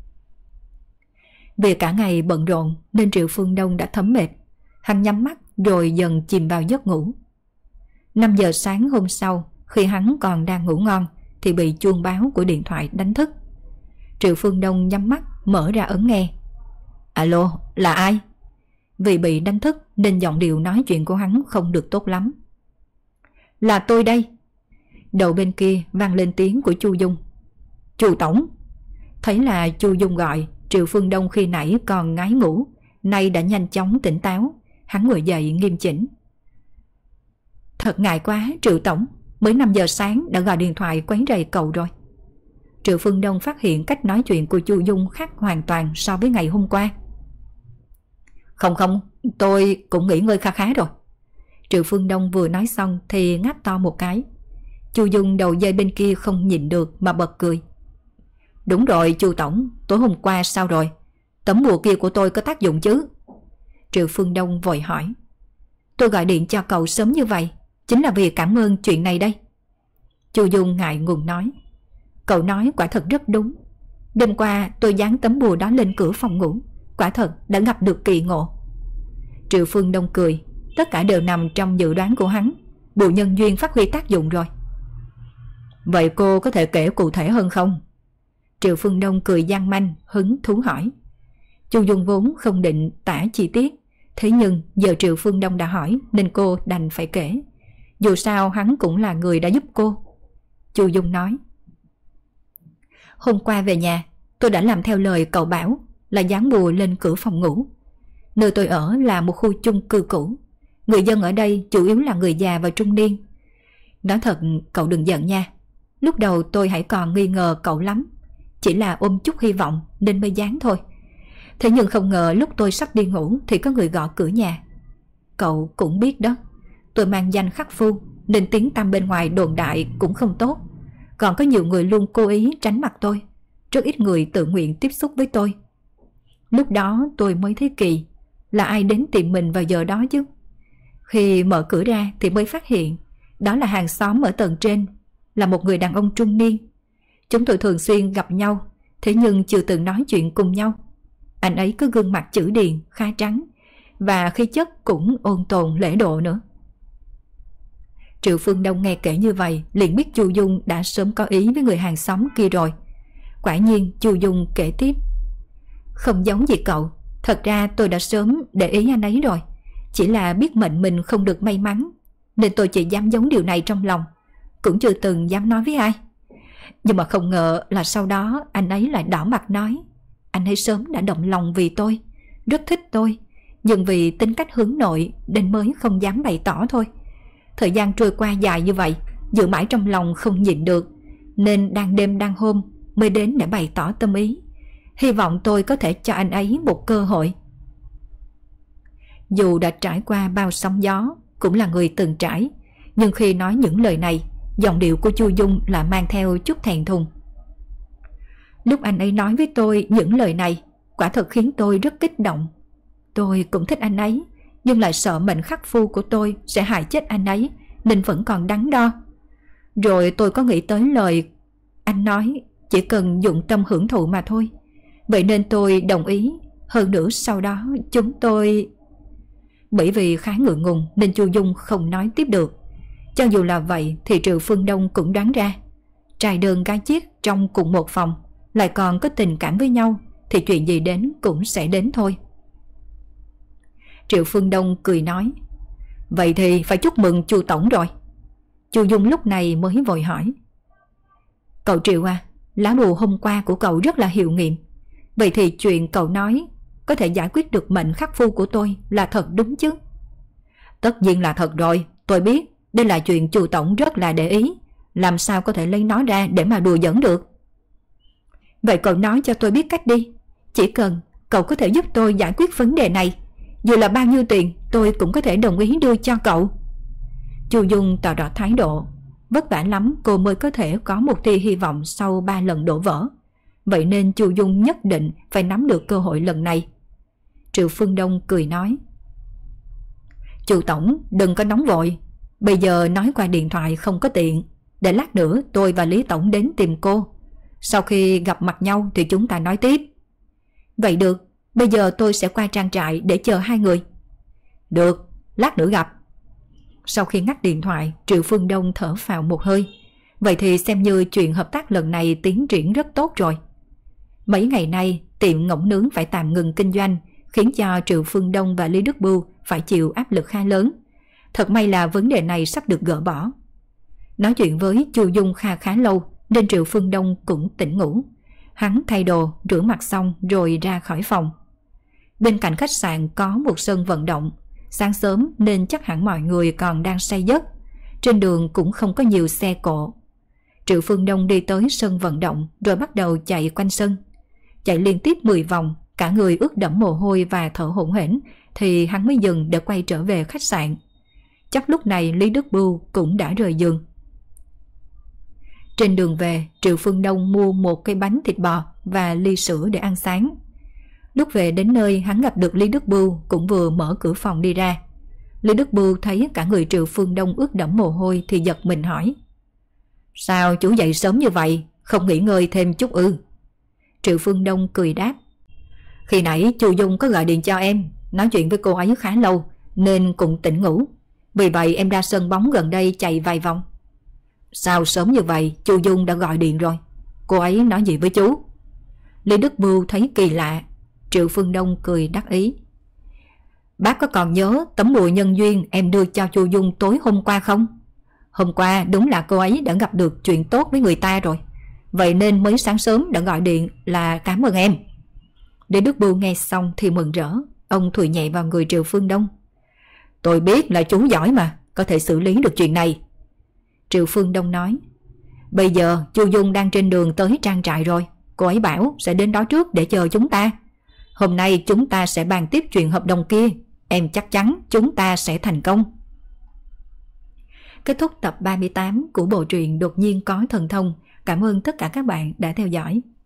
Vì cả ngày bận rộn nên Triệu Phương Đông đã thấm mệt. Hắn nhắm mắt rồi dần chìm vào giấc ngủ. 5 giờ sáng hôm sau, khi hắn còn đang ngủ ngon thì bị chuông báo của điện thoại đánh thức. Triệu Phương Đông nhắm mắt mở ra ấn nghe. Alo, là ai? Vì bị đánh thức nên giọng điệu nói chuyện của hắn không được tốt lắm. Là tôi đây. Đầu bên kia vang lên tiếng của Chu Dung. Chu tổng. Thấy là Chu Dung gọi, Triệu Phương Đông khi nãy còn ngái ngủ, nay đã nhanh chóng tỉnh táo. Hắn ngồi dậy nghiêm chỉnh. Thật ngại quá Triệu tổng, mới 5 giờ sáng đã gọi điện thoại quấy rầy cậu rồi. Triệu Phương Đông phát hiện cách nói chuyện của Chu Dung khác hoàn toàn so với ngày hôm qua. Không, tôi cũng nghỉ ngơi khá khá rồi. Triệu Phương Đông vừa nói xong thì ngáp to một cái. Chu Dung đầu dây bên kia không nhịn được mà bật cười. Đúng rồi Chu tổng, tối hôm qua sao rồi? Tấm bùa kia của tôi có tác dụng chứ? Triệu Phương Đông vội hỏi. Tôi gọi điện cho cậu sớm như vậy chính là vì cảm ơn chuyện này đây. Chu Dung ngại ngùng nói. Cậu nói quả thật rất đúng. Đêm qua tôi dán tấm bùa đó lên cửa phòng ngủ, quả thật đã gặp được kỳ ngộ. Triệu Phương Đông cười. Tất cả đều nằm trong dự đoán của hắn. Bùa nhân duyên phát huy tác dụng rồi. Vậy cô có thể kể cụ thể hơn không? Triệu Phương Đông cười gian manh, hứng thú hỏi. Chu Dung vốn không định tả chi tiết, thế nhưng giờ Triệu Phương Đông đã hỏi nên cô đành phải kể. Dù sao hắn cũng là người đã giúp cô. Chu Dung nói. Hôm qua về nhà, tôi đã làm theo lời cậu bảo là dán bùa lên cửa phòng ngủ. Nơi tôi ở là một khu chung cư cũ. Người dân ở đây chủ yếu là người già và trung niên. Nói thật cậu đừng giận nha. Lúc đầu tôi hãy còn nghi ngờ cậu lắm. Chỉ là ôm chút hy vọng nên mới dán thôi. Thế nhưng không ngờ lúc tôi sắp đi ngủ thì có người gõ cửa nhà. Cậu cũng biết đó, tôi mang danh khắc phu nên tiếng tăm bên ngoài đồn đại cũng không tốt. Còn có nhiều người luôn cố ý tránh mặt tôi. Rất ít người tự nguyện tiếp xúc với tôi. Lúc đó tôi mới thấy kỳ, là ai đến tìm mình vào giờ đó chứ. Khi mở cửa ra thì mới phát hiện đó là hàng xóm ở tầng trên, là một người đàn ông trung niên. Chúng tôi thường xuyên gặp nhau, thế nhưng chưa từng nói chuyện cùng nhau. Anh ấy có gương mặt chữ điền, khá trắng, và khí chất cũng ôn tồn lễ độ nữa. Triệu Phương Đông nghe kể như vậy liền biết Chu Dung đã sớm có ý với người hàng xóm kia rồi. Quả nhiên Chu Dung kể tiếp. Không giống gì cậu, thật ra tôi đã sớm để ý anh ấy rồi. Chỉ là biết mệnh mình không được may mắn, nên tôi chỉ dám giấu điều này trong lòng, cũng chưa từng dám nói với ai. Nhưng mà không ngờ là sau đó anh ấy lại đỏ mặt nói anh ấy sớm đã động lòng vì tôi, rất thích tôi, nhưng vì tính cách hướng nội nên mới không dám bày tỏ thôi. Thời gian trôi qua dài như vậy, giữ mãi trong lòng không nhịn được, nên đang đêm đang hôm mới đến để bày tỏ tâm ý. Hy vọng tôi có thể cho anh ấy một cơ hội. Dù đã trải qua bao sóng gió, cũng là người từng trải, nhưng khi nói những lời này, giọng điệu của Chu Dung là mang theo chút thẹn thùng. Lúc anh ấy nói với tôi những lời này, quả thật khiến tôi rất kích động. Tôi cũng thích anh ấy, nhưng lại sợ mệnh khắc phu của tôi sẽ hại chết anh ấy, nên vẫn còn đắn đo. Rồi tôi có nghĩ tới lời anh nói chỉ cần dụng tâm hưởng thụ mà thôi. Vậy nên tôi đồng ý. Hơn nữa sau đó chúng tôi... Bởi vì khá ngượng ngùng nên Chu Dung không nói tiếp được. Cho dù là vậy thì Triệu Phương Đông cũng đoán ra, trai đơn gái chiếc trong cùng một phòng, lại còn có tình cảm với nhau, thì chuyện gì đến cũng sẽ đến thôi. Triệu Phương Đông cười nói. Vậy thì phải chúc mừng Chu tổng rồi. Chu Dung lúc này mới vội hỏi. Cậu Triệu à, lá bùa hôm qua của cậu rất là hiệu nghiệm. Vậy thì chuyện cậu nói có thể giải quyết được mệnh khắc phu của tôi là thật đúng chứ? Tất nhiên là thật rồi. Tôi biết đây là chuyện Chu tổng rất là để ý, làm sao có thể lấy nó ra để mà đùa giỡn được. Vậy cậu nói cho tôi biết cách đi. Chỉ cần cậu có thể giúp tôi giải quyết vấn đề này. Dù là bao nhiêu tiền tôi cũng có thể đồng ý đưa cho cậu. Chu Dung tỏ rõ thái độ. Vất vả lắm cô mới có thể có một tia hy vọng sau 3 lần đổ vỡ. Vậy nên Chu Dung nhất định phải nắm được cơ hội lần này. Triệu Phương Đông cười nói: Chu tổng đừng có nóng vội. Bây giờ nói qua điện thoại không có tiện. Để lát nữa tôi và Lý tổng đến tìm cô. Sau khi gặp mặt nhau thì chúng ta nói tiếp. Vậy được, bây giờ tôi sẽ qua trang trại để chờ hai người. Được, lát nữa gặp. Sau khi ngắt điện thoại, Triệu Phương Đông thở phào một hơi. Vậy thì xem như chuyện hợp tác lần này tiến triển rất tốt rồi. Mấy ngày nay tiệm ngỗng nướng phải tạm ngừng kinh doanh, khiến cho Triệu Phương Đông và Lý Đức Bưu phải chịu áp lực khá lớn. Thật may là vấn đề này sắp được gỡ bỏ. Nói chuyện với Chu Dung khá lâu nên Triệu Phương Đông cũng tỉnh ngủ. Hắn thay đồ, rửa mặt xong rồi ra khỏi phòng. Bên cạnh khách sạn có một sân vận động. Sáng sớm nên chắc hẳn mọi người còn đang say giấc. Trên đường cũng không có nhiều xe cộ. Triệu Phương Đông đi tới sân vận động rồi bắt đầu chạy quanh sân. Chạy liên tiếp 10 vòng, cả người ướt đẫm mồ hôi và thở hổn hển, thì hắn mới dừng để quay trở về khách sạn. Chắc lúc này Lý Đức Bưu cũng đã rời giường. Trên đường về, Triệu Phương Đông mua một cái bánh thịt bò và ly sữa để ăn sáng. Lúc về đến nơi, hắn gặp được Lý Đức Bưu cũng vừa mở cửa phòng đi ra. Lý Đức Bưu thấy cả người Triệu Phương Đông ướt đẫm mồ hôi thì giật mình hỏi: Sao chú dậy sớm như vậy, không nghỉ ngơi thêm chút ư? Triệu Phương Đông cười đáp: Khi nãy Chu Dung có gọi điện cho em, nói chuyện với cô ấy khá lâu nên cũng tỉnh ngủ. Vì vậy em ra sân bóng gần đây chạy vài vòng. Sao sớm như vậy Chu Dung đã gọi điện rồi? Cô ấy nói gì với chú? Lý Đức Bưu thấy kỳ lạ. Triệu Phương Đông cười đắc ý: Bác có còn nhớ tấm bùa nhân duyên em đưa cho Chu Dung tối hôm qua không? Hôm qua đúng là cô ấy đã gặp được chuyện tốt với người ta rồi. Vậy nên mới sáng sớm đã gọi điện là cảm ơn em. Lý Đức Bưu nghe xong thì mừng rỡ. Ông thùi nhẹ vào người Triệu Phương Đông: Tôi biết là chú giỏi mà, có thể xử lý được chuyện này. Triệu Phương Đông nói: Bây giờ Chu Dung đang trên đường tới trang trại rồi. Cô ấy bảo sẽ đến đó trước để chờ chúng ta. Hôm nay chúng ta sẽ bàn tiếp chuyện hợp đồng kia. Em chắc chắn chúng ta sẽ thành công. Kết thúc tập 38 của bộ truyện Đột nhiên có thần thông. Cảm ơn tất cả các bạn đã theo dõi.